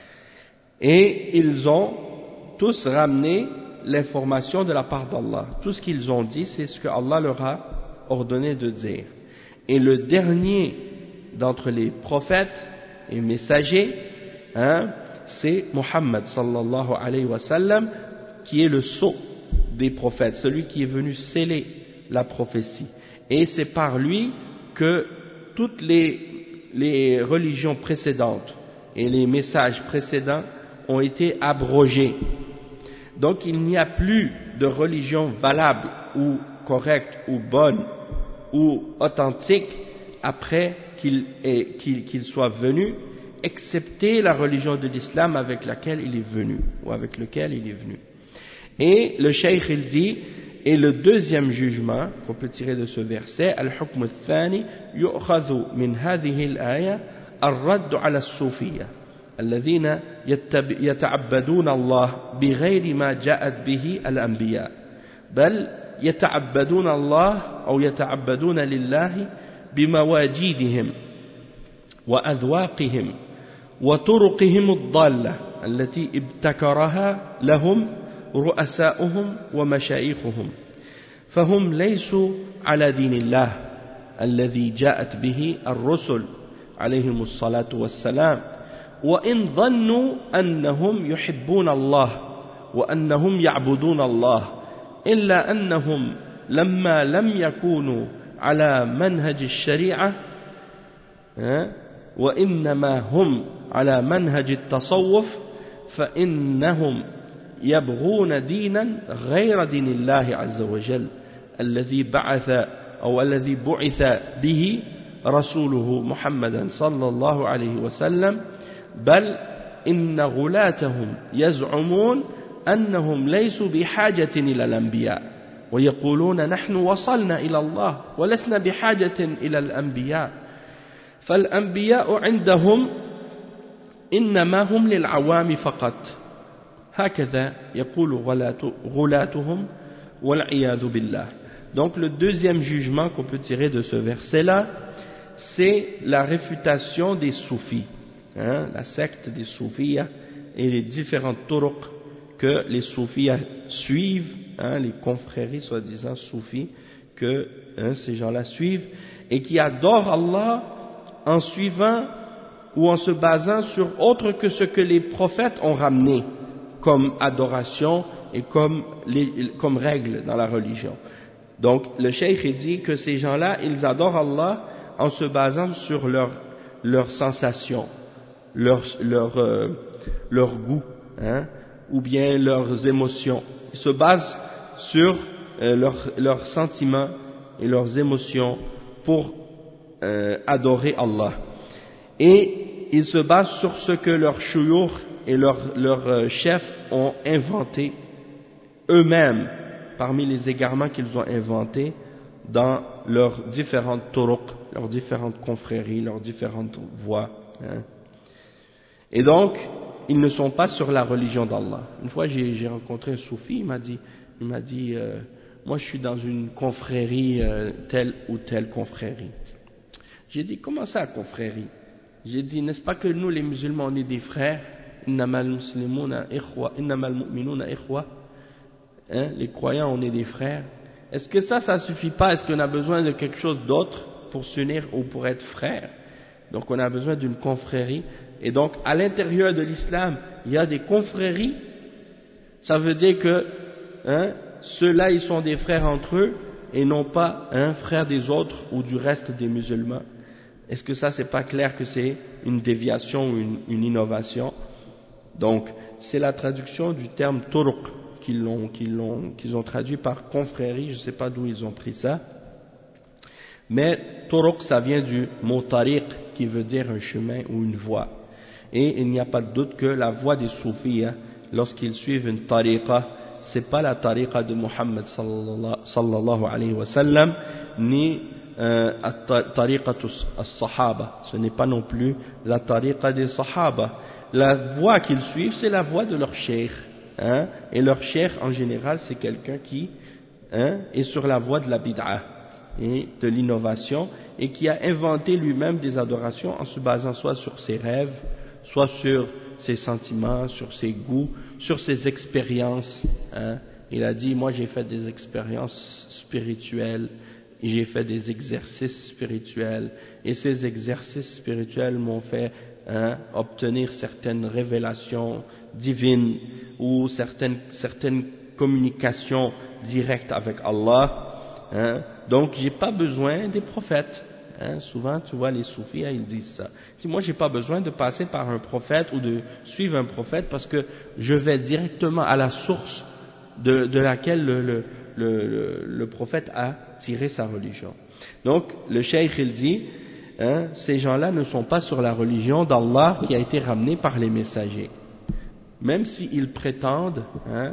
Et ils ont tous ramené l'information de la part d'Allah. Tout ce qu'ils ont dit, c'est ce que Allah leur a ordonné de dire. Et le dernier d'entre les prophètes et messagers, c'est Muhammad sallallahu alayhi wa sallam, qui est le sceau des prophètes, celui qui est venu sceller la prophétie. Et c'est par lui que toutes les religions précédentes et les messages précédents ont été abrogés. Donc il n'y a plus de religion valable ou correcte ou bonne ou authentique après qu'il soit venu, excepté la religion de l'islam avec laquelle il est venu ou avec lequel il est venu. Et le cheikh il dit, et le deuxième jugement qu'on peut tirer de ce verset, al-hukm al-thani yu'khadhu min hadhihi al-aya ar-radd ala as-soufiyya الذين يتعبدون الله بغير ما جاءت به الأنبياء بل يتعبدون الله أو يتعبدون لله بمواجيدهم وأذواقهم وطرقهم الضالة التي ابتكرها لهم رؤساؤهم ومشايخهم فهم ليسوا على دين الله الذي جاءت به الرسل عليهم الصلاة والسلام وإن ظنوا أنهم يحبون الله وأنهم يعبدون الله إلا أنهم لما لم يكونوا على منهج الشريعة وإنما هم على منهج التصوف فإنهم يبغون دينا غير دين الله عز وجل الذي بعث أو الذي بعث به رسوله محمدا صلى الله عليه وسلم بل إن غلاتهم يزعمون أنهم ليسوا بحاجة إلى الأنبياء ويقولون نحن وصلنا إلى الله ولسنا بحاجة إلى الأنبياء فالأنبياء عندهم إنما هم للعوام فقط هكذا يقول غلاتهم والعياذ بالله. Donc le deuxième jugement qu'on peut tirer de ce verset-là, c'est la réfutation des soufis, la secte des soufis et les différentes turuq que les soufis suivent, les confréries soi-disant soufis que ces gens-là suivent et qui adorent Allah en suivant ou en se basant sur autre que ce que les prophètes ont ramené comme adoration et comme règle dans la religion. Donc le cheikh dit que ces gens-là, ils adorent Allah en se basant sur leurs sensations, leur goût, ou bien leurs émotions. Ils se basent sur leurs sentiments et leurs émotions pour adorer Allah. Et ils se basent sur ce que leurs shuyukh et leurs chefs ont inventé eux-mêmes parmi les égarements qu'ils ont inventés dans leurs différentes turuq, leurs différentes confréries, leurs différentes voies. Et donc, ils ne sont pas sur la religion d'Allah. Une fois, j'ai rencontré un soufi, il m'a dit, moi je suis dans une confrérie, telle ou telle confrérie. J'ai dit, comment ça, confrérie? J'ai dit, n'est-ce pas que nous, les musulmans, on est des frères? Innamal muslimuna ikhwa, innamal mu'minuna ikhwa. Les croyants, on est des frères. Est-ce que ça suffit pas? Est-ce qu'on a besoin de quelque chose d'autre pour s'unir ou pour être frères? Donc on a besoin d'une confrérie. Et donc à l'intérieur de l'islam, il y a des confréries. Ça veut dire que ceux-là, ils sont des frères entre eux et non pas frères des autres ou du reste des musulmans. Est-ce que ça, c'est pas clair que c'est une déviation ou une innovation? Donc c'est la traduction du terme turuq qu'ils ont traduit par confrérie. Je ne sais pas d'où ils ont pris ça. Mais turuq, ça vient du mot tariq qui veut dire un chemin ou une voie. Et il n'y a pas de doute que la voie des soufis, lorsqu'ils suivent une tariqa, c'est pas la tariqa de Muhammad sallallahu alayhi wa sallam, ni tariqa as-sahaba. Ce n'est pas non plus la tariqa des sahaba. La voie qu'ils suivent, c'est la voie de leur cheikh. Et leur cheikh, en général, c'est quelqu'un qui est sur la voie de la bid'a et de l'innovation et qui a inventé lui-même des adorations en se basant soit sur ses rêves, soit sur ses sentiments, sur ses goûts, sur ses expériences. Il a dit, moi j'ai fait des expériences spirituelles, j'ai fait des exercices spirituels, et ces exercices spirituels m'ont fait obtenir certaines révélations divines ou certaines communications directes avec Allah. Donc j'ai pas besoin des prophètes. Souvent tu vois les soufis, ils disent ça. Moi j'ai pas besoin de passer par un prophète ou de suivre un prophète parce que je vais directement à la source de laquelle le prophète a tiré sa religion. Donc le cheikh il dit, ces gens-là ne sont pas sur la religion d'Allah qui a été ramenée par les messagers. Même s'ils prétendent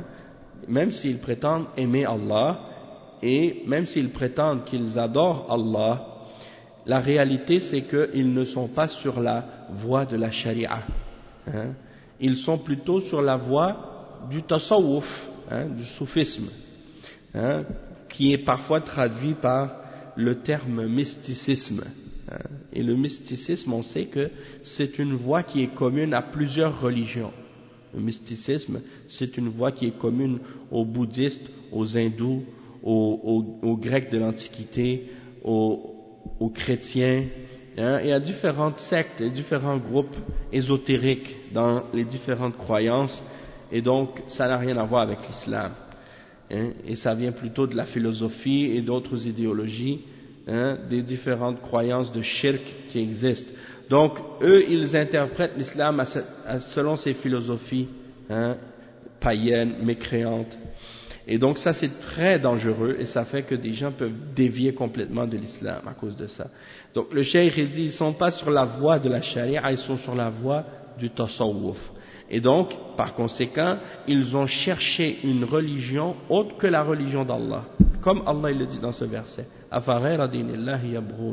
aimer Allah et même s'ils prétendent qu'ils adorent Allah, la réalité c'est qu'ils ne sont pas sur la voie de la charia. hein, ils sont plutôt sur la voie du tasawwuf, hein, du soufisme, hein, qui est parfois traduit par le terme mysticisme. Hein. Et le mysticisme, on sait que c'est une voie qui est commune à plusieurs religions. Le mysticisme, c'est une voie qui est commune aux bouddhistes, aux hindous, aux Grecs de l'Antiquité, aux chrétiens, hein, et à différentes sectes et différents groupes ésotériques dans les différentes croyances, et donc ça n'a rien à voir avec l'islam, hein, et ça vient plutôt de la philosophie et d'autres idéologies, hein, des différentes croyances de shirk qui existent. Donc eux, ils interprètent l'islam selon ces philosophies, hein, païennes, mécréantes. Et donc ça c'est très dangereux et ça fait que des gens peuvent dévier complètement de l'islam à cause de ça. Donc le cheikh il dit ils sont pas sur la voie de la charia, ils sont sur la voie du tasawwuf. Et donc par conséquent ils ont cherché une religion autre que la religion d'Allah. Comme Allah il le dit dans ce verset. Afaghayra dinillahi yabghun.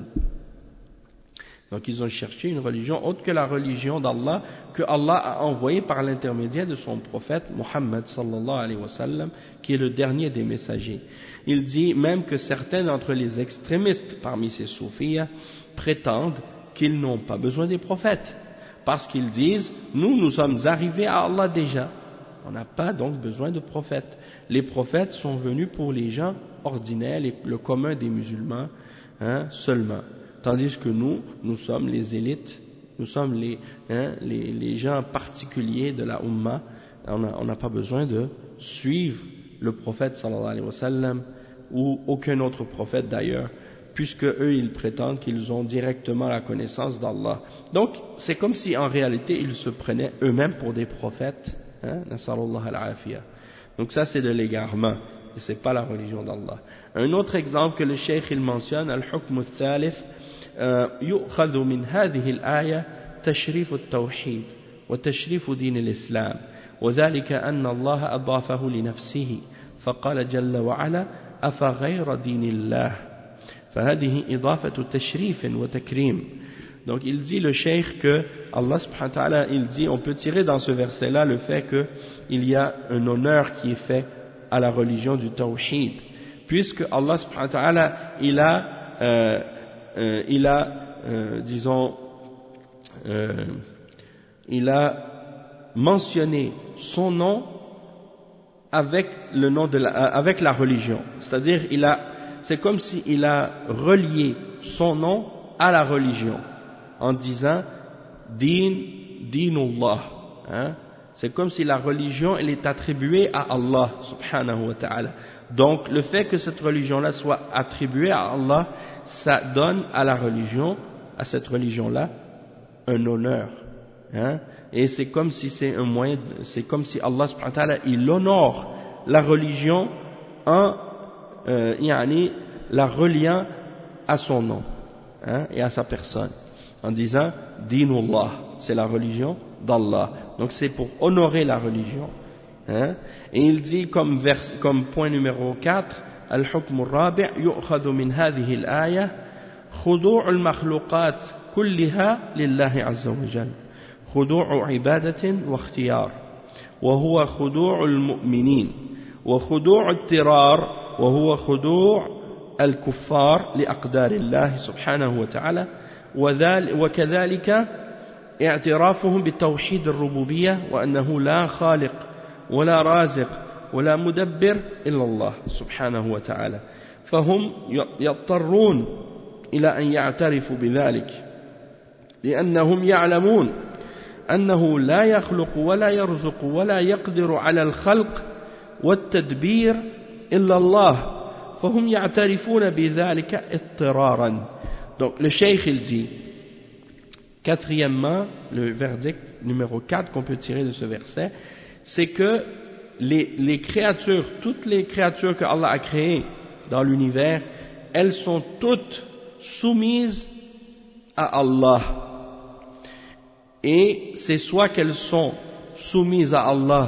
Donc ils ont cherché une religion autre que la religion d'Allah que Allah a envoyée par l'intermédiaire de son prophète Muhammad sallallahu alayhi wa sallam, qui est le dernier des messagers. Il dit même que certains d'entre les extrémistes parmi ces soufis prétendent qu'ils n'ont pas besoin des prophètes, parce qu'ils disent nous sommes arrivés à Allah déjà, on n'a pas donc besoin de prophètes. Les prophètes sont venus pour les gens ordinaires, le commun des musulmans, hein, seulement. Tandis que nous sommes les élites, nous sommes les gens particuliers de la Ummah, on n'a pas besoin de suivre le prophète sallallahu alayhi wa sallam ou aucun autre prophète d'ailleurs, puisque eux ils prétendent qu'ils ont directement la connaissance d'Allah. Donc c'est comme si en réalité ils se prenaient eux-mêmes pour des prophètes, hein, nasallallahu al-afiyah. Donc ça c'est de l'égarement, et c'est pas la religion d'Allah. Un autre exemple que le cheikh il mentionne, al-hukm al-thalith, يؤخذ من هذه الآية تشريف التوحيد وتشريف دين الإسلام وذلك أن الله أضافه لنفسه فقال جل وعلا أفغير دين الله فهذه إضافة تشريف وتكريم. Donc il dit le cheikh que Allah subhanahu wa ta'ala il dit on peut tirer dans ce verset là le fait que il y a un honneur qui est fait à la religion du tawhid, puisque Allah subhanahu wa ta'ala il a mentionné son nom avec le nom avec la religion. C'est-à-dire, c'est comme s'il a relié son nom à la religion, en disant dinullah, hein? C'est comme si la religion, elle est attribuée à Allah, subhanahu wa ta'ala. Donc, le fait que cette religion-là soit attribuée à Allah, ça donne à la religion, à cette religion-là, un honneur. Hein? Et c'est comme si c'est un moyen, c'est comme si Allah, subhanahu wa ta'ala, il honore la religion en, la reliant à son nom, hein, et à sa personne, en disant dinullah, c'est la religion d'Allah. Donc c'est pour honorer la religion, hein. Et il dit comme point numéro 4, al-hukm al-rabi' yu'khadhu min hadhihi al-aya khudu' al-makhluqat kullaha lillahi azza wa jalla khudu' ibadatin wa ikhtiyar wa huwa khudu' al-mu'minin wa khudu' al-tirar wa huwa khudu' al-kuffar li aqdari Allah subhanahu wa ta'ala وكذلك اعترافهم بتوحيد الربوبية وأنه لا خالق ولا رازق ولا مدبر إلا الله سبحانه وتعالى فهم يضطرون إلى أن يعترفوا بذلك لأنهم يعلمون أنه لا يخلق ولا يرزق ولا يقدر على الخلق والتدبير إلا الله فهم يعترفون بذلك اضطرارا. Donc le cheikh il dit, quatrièmement, le verdict numéro 4 qu'on peut tirer de ce verset, c'est que les créatures, toutes les créatures que Allah a créées dans l'univers, elles sont toutes soumises à Allah. Et c'est soit qu'elles sont soumises à Allah,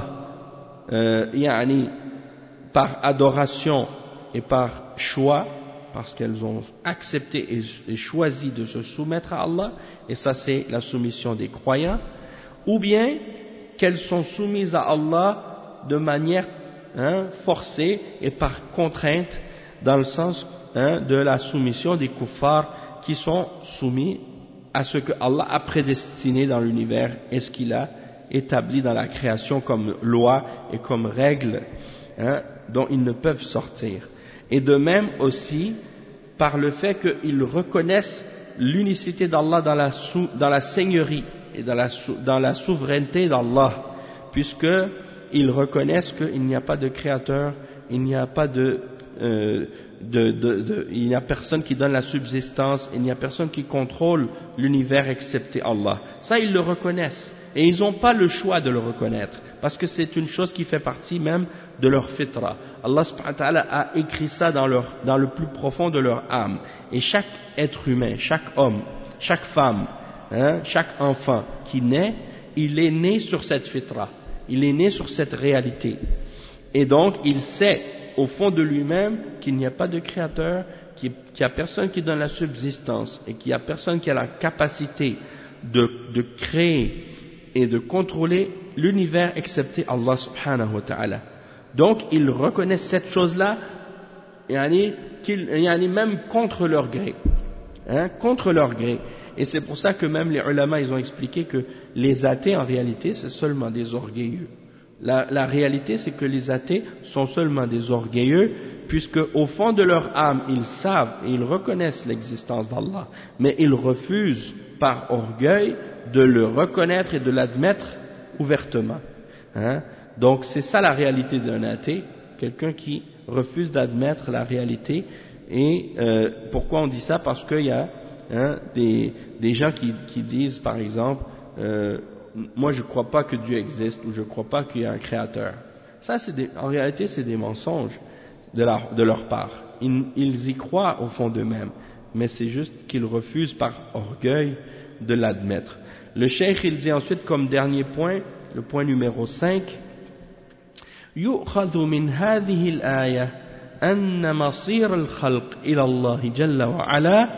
par adoration et par choix, parce qu'elles ont accepté et choisi de se soumettre à Allah, et ça c'est la soumission des croyants, ou bien qu'elles sont soumises à Allah de manière forcée et par contrainte, dans le sens de la soumission des kuffars qui sont soumis à ce que Allah a prédestiné dans l'univers et ce qu'il a établi dans la création comme loi et comme règle dont ils ne peuvent sortir. Et de même aussi par le fait qu'ils reconnaissent l'unicité d'Allah dans la seigneurie et dans la souveraineté d'Allah, puisqu'ils reconnaissent qu'il n'y a pas de créateur, il n'y a pas il n'y a personne qui donne la subsistance, il n'y a personne qui contrôle l'univers excepté Allah. Ça, ils le reconnaissent. Et ils n'ont pas le choix de le reconnaître, parce que c'est une chose qui fait partie même de leur fitra. Allah subhanahu wa ta'ala a écrit ça dans le plus profond de leur âme. Et chaque être humain, chaque homme, chaque femme, chaque enfant qui naît, il est né sur cette fitra. Il est né sur cette réalité. Et donc, il sait au fond de lui-même qu'il n'y a pas de créateur, qu'il n'y a personne qui donne la subsistance et qu'il n'y a personne qui a la capacité de créer et de contrôler l'univers excepté Allah subhanahu wa ta'ala. Donc, ils reconnaissent cette chose-là, même contre leur gré. Contre leur gré. Et c'est pour ça que même les ulama, ils ont expliqué que les athées, en réalité, c'est seulement des orgueilleux. La réalité, c'est que les athées sont seulement des orgueilleux, puisque au fond de leur âme, ils savent et ils reconnaissent l'existence d'Allah, mais ils refusent par orgueil de le reconnaître et de l'admettre ouvertement. Donc c'est ça la réalité d'un athée, quelqu'un qui refuse d'admettre la réalité. Et pourquoi on dit ça? Parce qu'il y a des gens qui disent, par exemple, moi je ne crois pas que Dieu existe, ou je ne crois pas qu'il y a un créateur. Ça, en réalité, c'est des mensonges de leur part. Ils y croient au fond d'eux-mêmes, mais c'est juste qu'ils refusent par orgueil de l'admettre. Le cheikh, il dit ensuite comme dernier point, le point numéro 5, يؤخذ من هذه الآية أن مصير الخلق إلى الله جل وعلا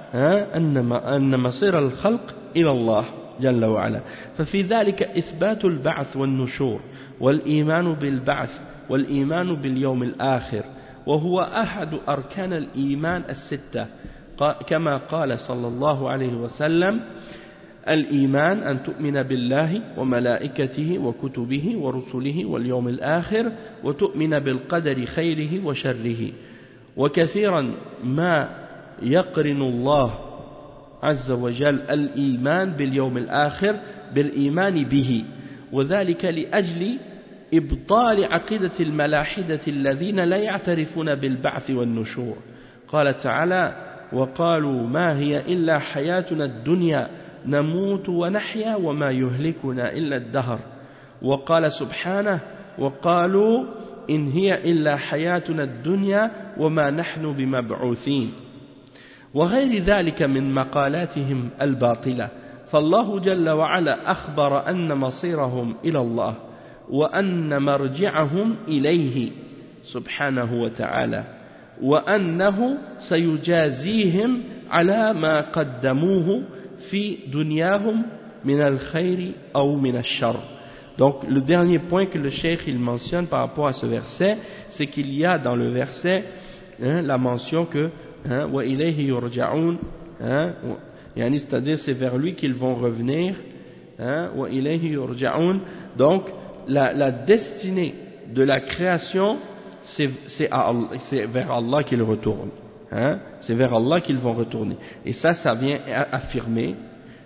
أن مصير الخلق إلى الله جل وعلا ففي ذلك إثبات البعث والنشور والإيمان بالبعث والإيمان باليوم الآخر وهو أحد أركان الإيمان الستة كما قال صلى الله عليه وسلم الإيمان أن تؤمن بالله وملائكته وكتبه ورسله واليوم الآخر وتؤمن بالقدر خيره وشره وكثيرا ما يقرن الله عز وجل الإيمان باليوم الآخر بالإيمان به وذلك لأجل إبطال عقيدة الملاحدة الذين لا يعترفون بالبعث والنشور قال تعالى وقالوا ما هي إلا حياتنا الدنيا نموت ونحيا وما يهلكنا إلا الدهر وقال سبحانه وقالوا إن هي إلا حياتنا الدنيا وما نحن بمبعوثين وغير ذلك من مقالاتهم الباطلة فالله جل وعلا أخبر أن مصيرهم إلى الله وأن مرجعهم إليه سبحانه وتعالى وأنه سيجازيهم على ما قدموه في دنياهم من الخير أو من الشر. Donc le dernier point que le cheikh il mentionne par rapport à ce verset, c'est qu'il y a dans le verset la mention que wa ilayhi yurja'un, c'est-à-dire c'est vers lui qu'ils vont revenir, wa ilayhi yurja'un. Donc la destinée de la création c'est vers Allah qu'ils retournent. C'est vers Allah qu'ils vont retourner. Et ça vient affirmer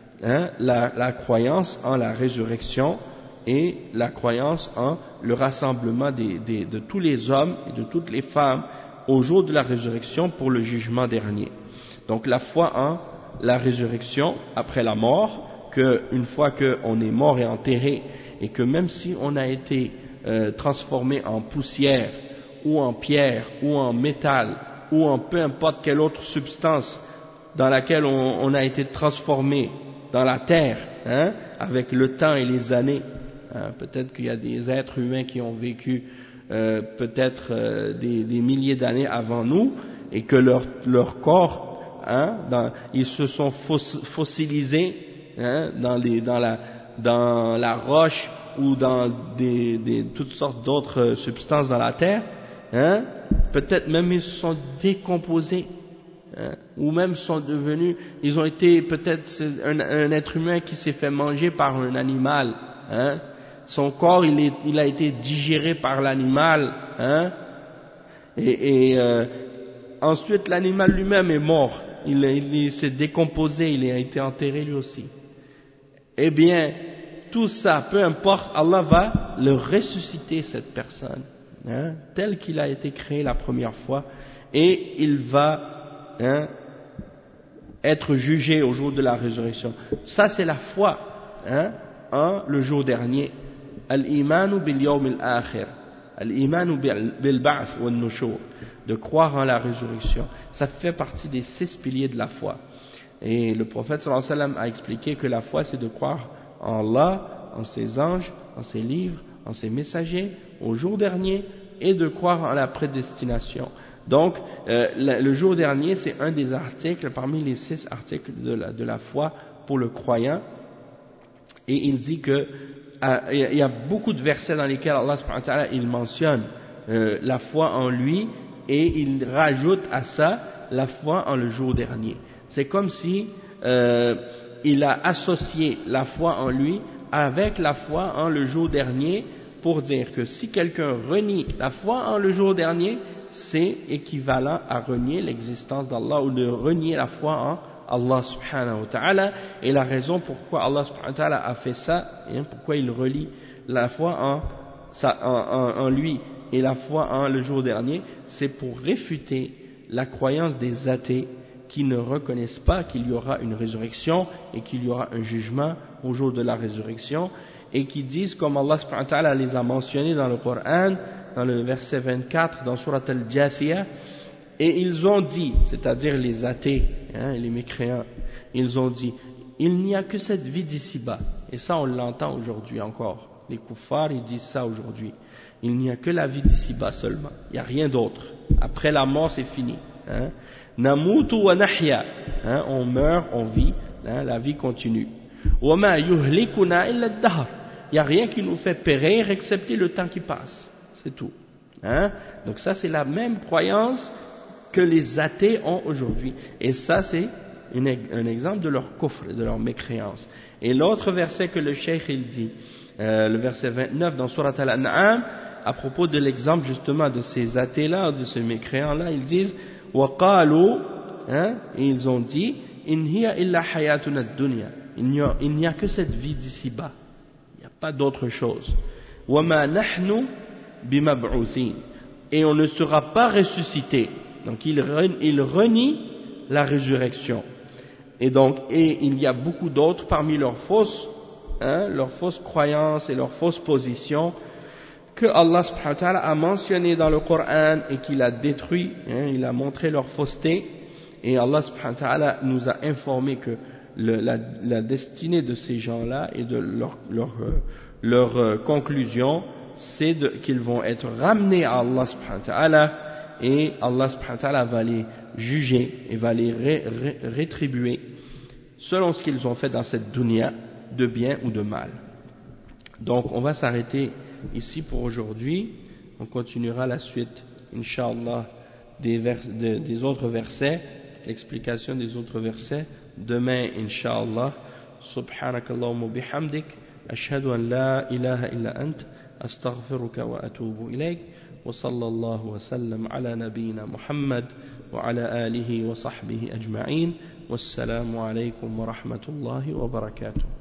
la croyance en la résurrection et la croyance en le rassemblement de tous les hommes et de toutes les femmes au jour de la résurrection pour le jugement dernier. Donc la foi en la résurrection après la mort, qu'une fois qu'on est mort et enterré, et que même si on a été transformé en poussière, ou en pierre, ou en métal, ou en peu importe quelle autre substance dans laquelle on a été transformé dans la terre, avec le temps et les années. Peut-être qu'il y a des êtres humains qui ont vécu peut-être des milliers d'années avant nous, et que leur corps, ils se sont fossilisés dans la roche ou dans toutes sortes d'autres substances dans la terre, hein, peut-être même ils se sont décomposés, hein, ou même sont devenus, ils ont été peut-être un être humain qui s'est fait manger par un animal, hein, son corps il a été digéré par l'animal, hein, et ensuite l'animal lui-même est mort, il s'est décomposé, il a été enterré lui aussi. Eh bien, tout ça, peu importe, Allah va le ressusciter, cette personne, hein, tel qu'il a été créé la première fois, et il va, hein, être jugé au jour de la résurrection. Ça, c'est la foi, hein, en le jour dernier. Al-imanu bil yawm al-akhir, al-imanu bil ba'th wal nushur, de croire en la résurrection. Ça fait partie des 6 piliers de la foi. Et le prophète sallallahu alayhi wa sallam a expliqué que la foi, c'est de croire en Allah, en ses anges, en ses livres, en ses messagers, au jour dernier, et de croire en la prédestination. Donc, le jour dernier, c'est un des articles, parmi les 6 articles de la foi pour le croyant. Et il dit que il y a beaucoup de versets dans lesquels Allah subhanahu wa ta'ala, il mentionne la foi en lui, et il rajoute à ça la foi en le jour dernier. C'est comme si il a associé la foi en lui avec la foi en le jour dernier, pour dire que si quelqu'un renie la foi en le jour dernier, c'est équivalent à renier l'existence d'Allah, ou de renier la foi en Allah subhanahu wa ta'ala. Et la raison pourquoi Allah subhanahu wa ta'ala a fait ça, et pourquoi il relie la foi en lui et la foi en le jour dernier, c'est pour réfuter la croyance des athées qui ne reconnaissent pas qu'il y aura une résurrection et qu'il y aura un jugement au jour de la résurrection, et qui disent, comme Allah subhanahu wa ta'ala les a mentionnés dans le Coran, dans le verset 24, dans Surat al-Jathiyah, et ils ont dit, c'est-à-dire les athées, hein, les mécréants, ils ont dit, il n'y a que cette vie d'ici-bas. Et ça, on l'entend aujourd'hui encore. Les kuffars, ils disent ça aujourd'hui. Il n'y a que la vie d'ici-bas seulement. Il n'y a rien d'autre. Après la mort, c'est fini. Hein. Namutu wa nahya. Hein, on meurt, on vit. Hein, la vie continue. Wa ma yuhlikuna illa ad-dahr. Il n'y a rien qui nous fait périr excepté le temps qui passe. C'est tout. Hein. Donc ça, c'est la même croyance que les athées ont aujourd'hui. Et ça, c'est un exemple de leur kufr, de leur mécréance. Et l'autre verset que le cheikh il dit, le verset 29 dans Surat Al-An'am, à propos de l'exemple justement de ces athées-là, de ces mécréants-là, ils disent وَقَالُوا, hein, et ils ont dit إِنْ هِيَ إِلَّا حَيَاتُنَا الدُّنْيَا, il n'y a que cette vie d'ici-bas, il n'y a pas d'autre chose. وَمَا نَحْنُ بِمَبْعُوثِينَ, et on ne sera pas ressuscité. Donc il renie la résurrection. Et donc, il y a beaucoup d'autres parmi leurs fausses croyances et leurs fausses positions que Allah subhanahu wa ta'ala a mentionné dans le Coran et qu'il a détruit, hein, il a montré leur fausseté, et Allah subhanahu wa ta'ala nous a informé que la destinée de ces gens-là et de leur conclusion, c'est qu'ils vont être ramenés à Allah subhanahu wa ta'ala, et Allah subhanahu wa ta'ala va les juger et va les rétribuer selon ce qu'ils ont fait dans cette dunya, de bien ou de mal. Donc on va s'arrêter ici pour aujourd'hui. On continuera la suite, Inch'Allah, des autres versets, l'explication des autres versets, demain, Inch'Allah. Subhanakallahumma bihamdik, ashhadu an la ilaha illa ant, astaghfiruka wa atubu ilayk, wa sallallahu wa sallam ala nabiyyina Muhammad wa ala alihi wa sahbihi ajma'in. Wassalamu alaykum wa rahmatullahi wa barakatuh.